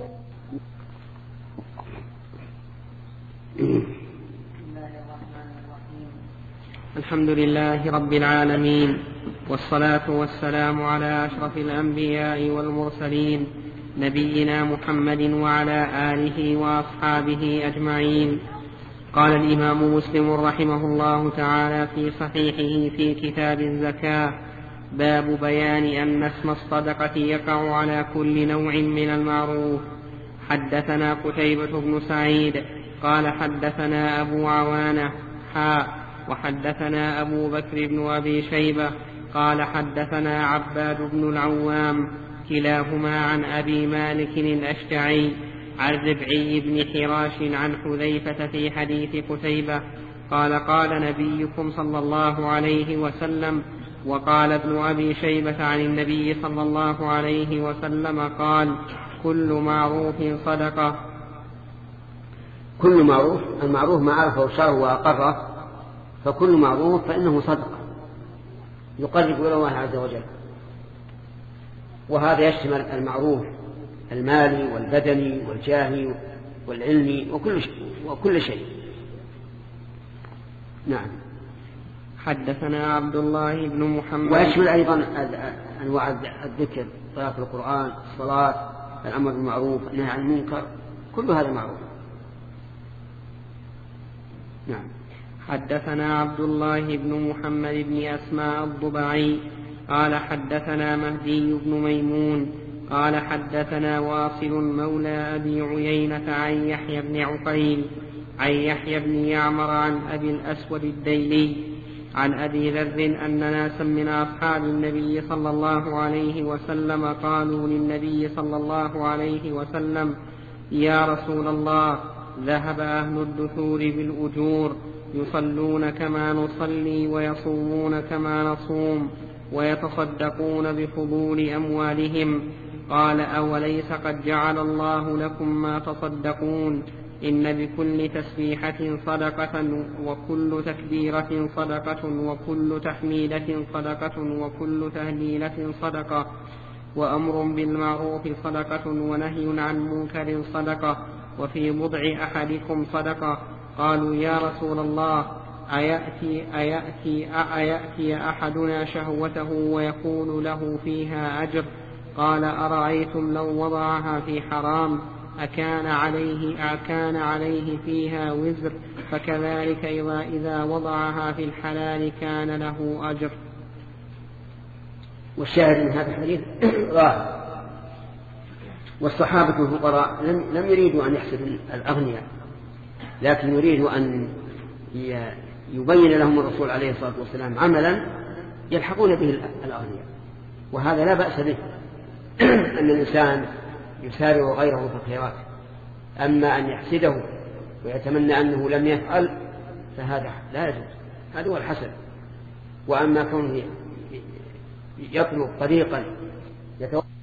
الحمد لله رب العالمين، والصلاة والسلام على أشرف الأنبياء والمرسلين نبينا محمد وعلى آله وأصحابه أجمعين. قال الإمام مسلم رحمه الله تعالى في صحيحه في كتاب الزكاة: باب بيان أن اسم الصدقة يقع على كل نوع من المعروف. حدثنا قتيبة بن سعيد قال حدثنا أبو عوانة وحدثنا أبو بكر بن أبي شيبة قال حدثنا عباد بن العوام كلاهما عن أبي مالك الأشجعي عن ربعي بن حراش عن حذيفة في حديث قتيبة قال: قال نبيكم صلى الله عليه وسلم. وقال ابن أبي شيبة عن النبي صلى الله عليه وسلم قال: كل معروف صدقة. كل معروف، المعروف ما عرفه الشرع وأقره، فكل معروف فإنه صدقة يقرب إلى الله عز وجل، وهذا يشمل المعروف المالي والبدني والجاهي والعلمي وكل شيء. نعم. حدثنا عبد الله بن محمد. ويشمل أيضا أنواع الذكر، قراءة القرآن، الصلاة، الأمر بالمعروف، النهي عن المنكر، كل هذا معروف. نعم. حدثنا عبد الله بن محمد بن أسماء الضبعي قال حدثنا مهدي بن ميمون قال حدثنا واصل مولى أبي عيينة عن يحيى بن عقيل عن يحيى بن يعمر عن أبي الأسود الديلي عن أبي ذر أن ناسا من أصحاب النبي صلى الله عليه وسلم قالوا للنبي صلى الله عليه وسلم: يا رسول الله، ذهب أهل الدثور بالأجور، يصلون كما نصلي ويصومون كما نصوم ويتصدقون بفضول أموالهم. قال: أوليس قد جعل الله لكم ما تصدقون؟ إن بكل تسبيحة صدقة، وكل تكبيرة صدقة، وكل تحميدة صدقة، وكل تهليلة صدقة، وأمر بالمعروف صدقة، ونهي عن منكر صدقة، وفي بضع أحدكم صدقة. قالوا: يا رسول الله، أيأتي أحدنا شهوته ويكون له فيها أجر؟ قال: أرأيتم لو وضعها في حرام أكان عليه فيها وزر؟ فكذلك إذا وضعها في الحلال كان له أجر. والشاهد من هذا الحديث ظاهر، والصحابة الفقراء لم يريدوا أن يحسدوا الأغنياء، لكن يريدوا أن يبين لهم الرسول عليه الصلاة والسلام عملا يلحقون به الأغنياء، وهذا لا بأس به. أن الإنسان يسارع غيره في الخيرات. أما أن يحسده ويتمنى أنه لم يفعل فهذا لا يجوز، هذا هو الحسد. وأما كونه يطلب طريقا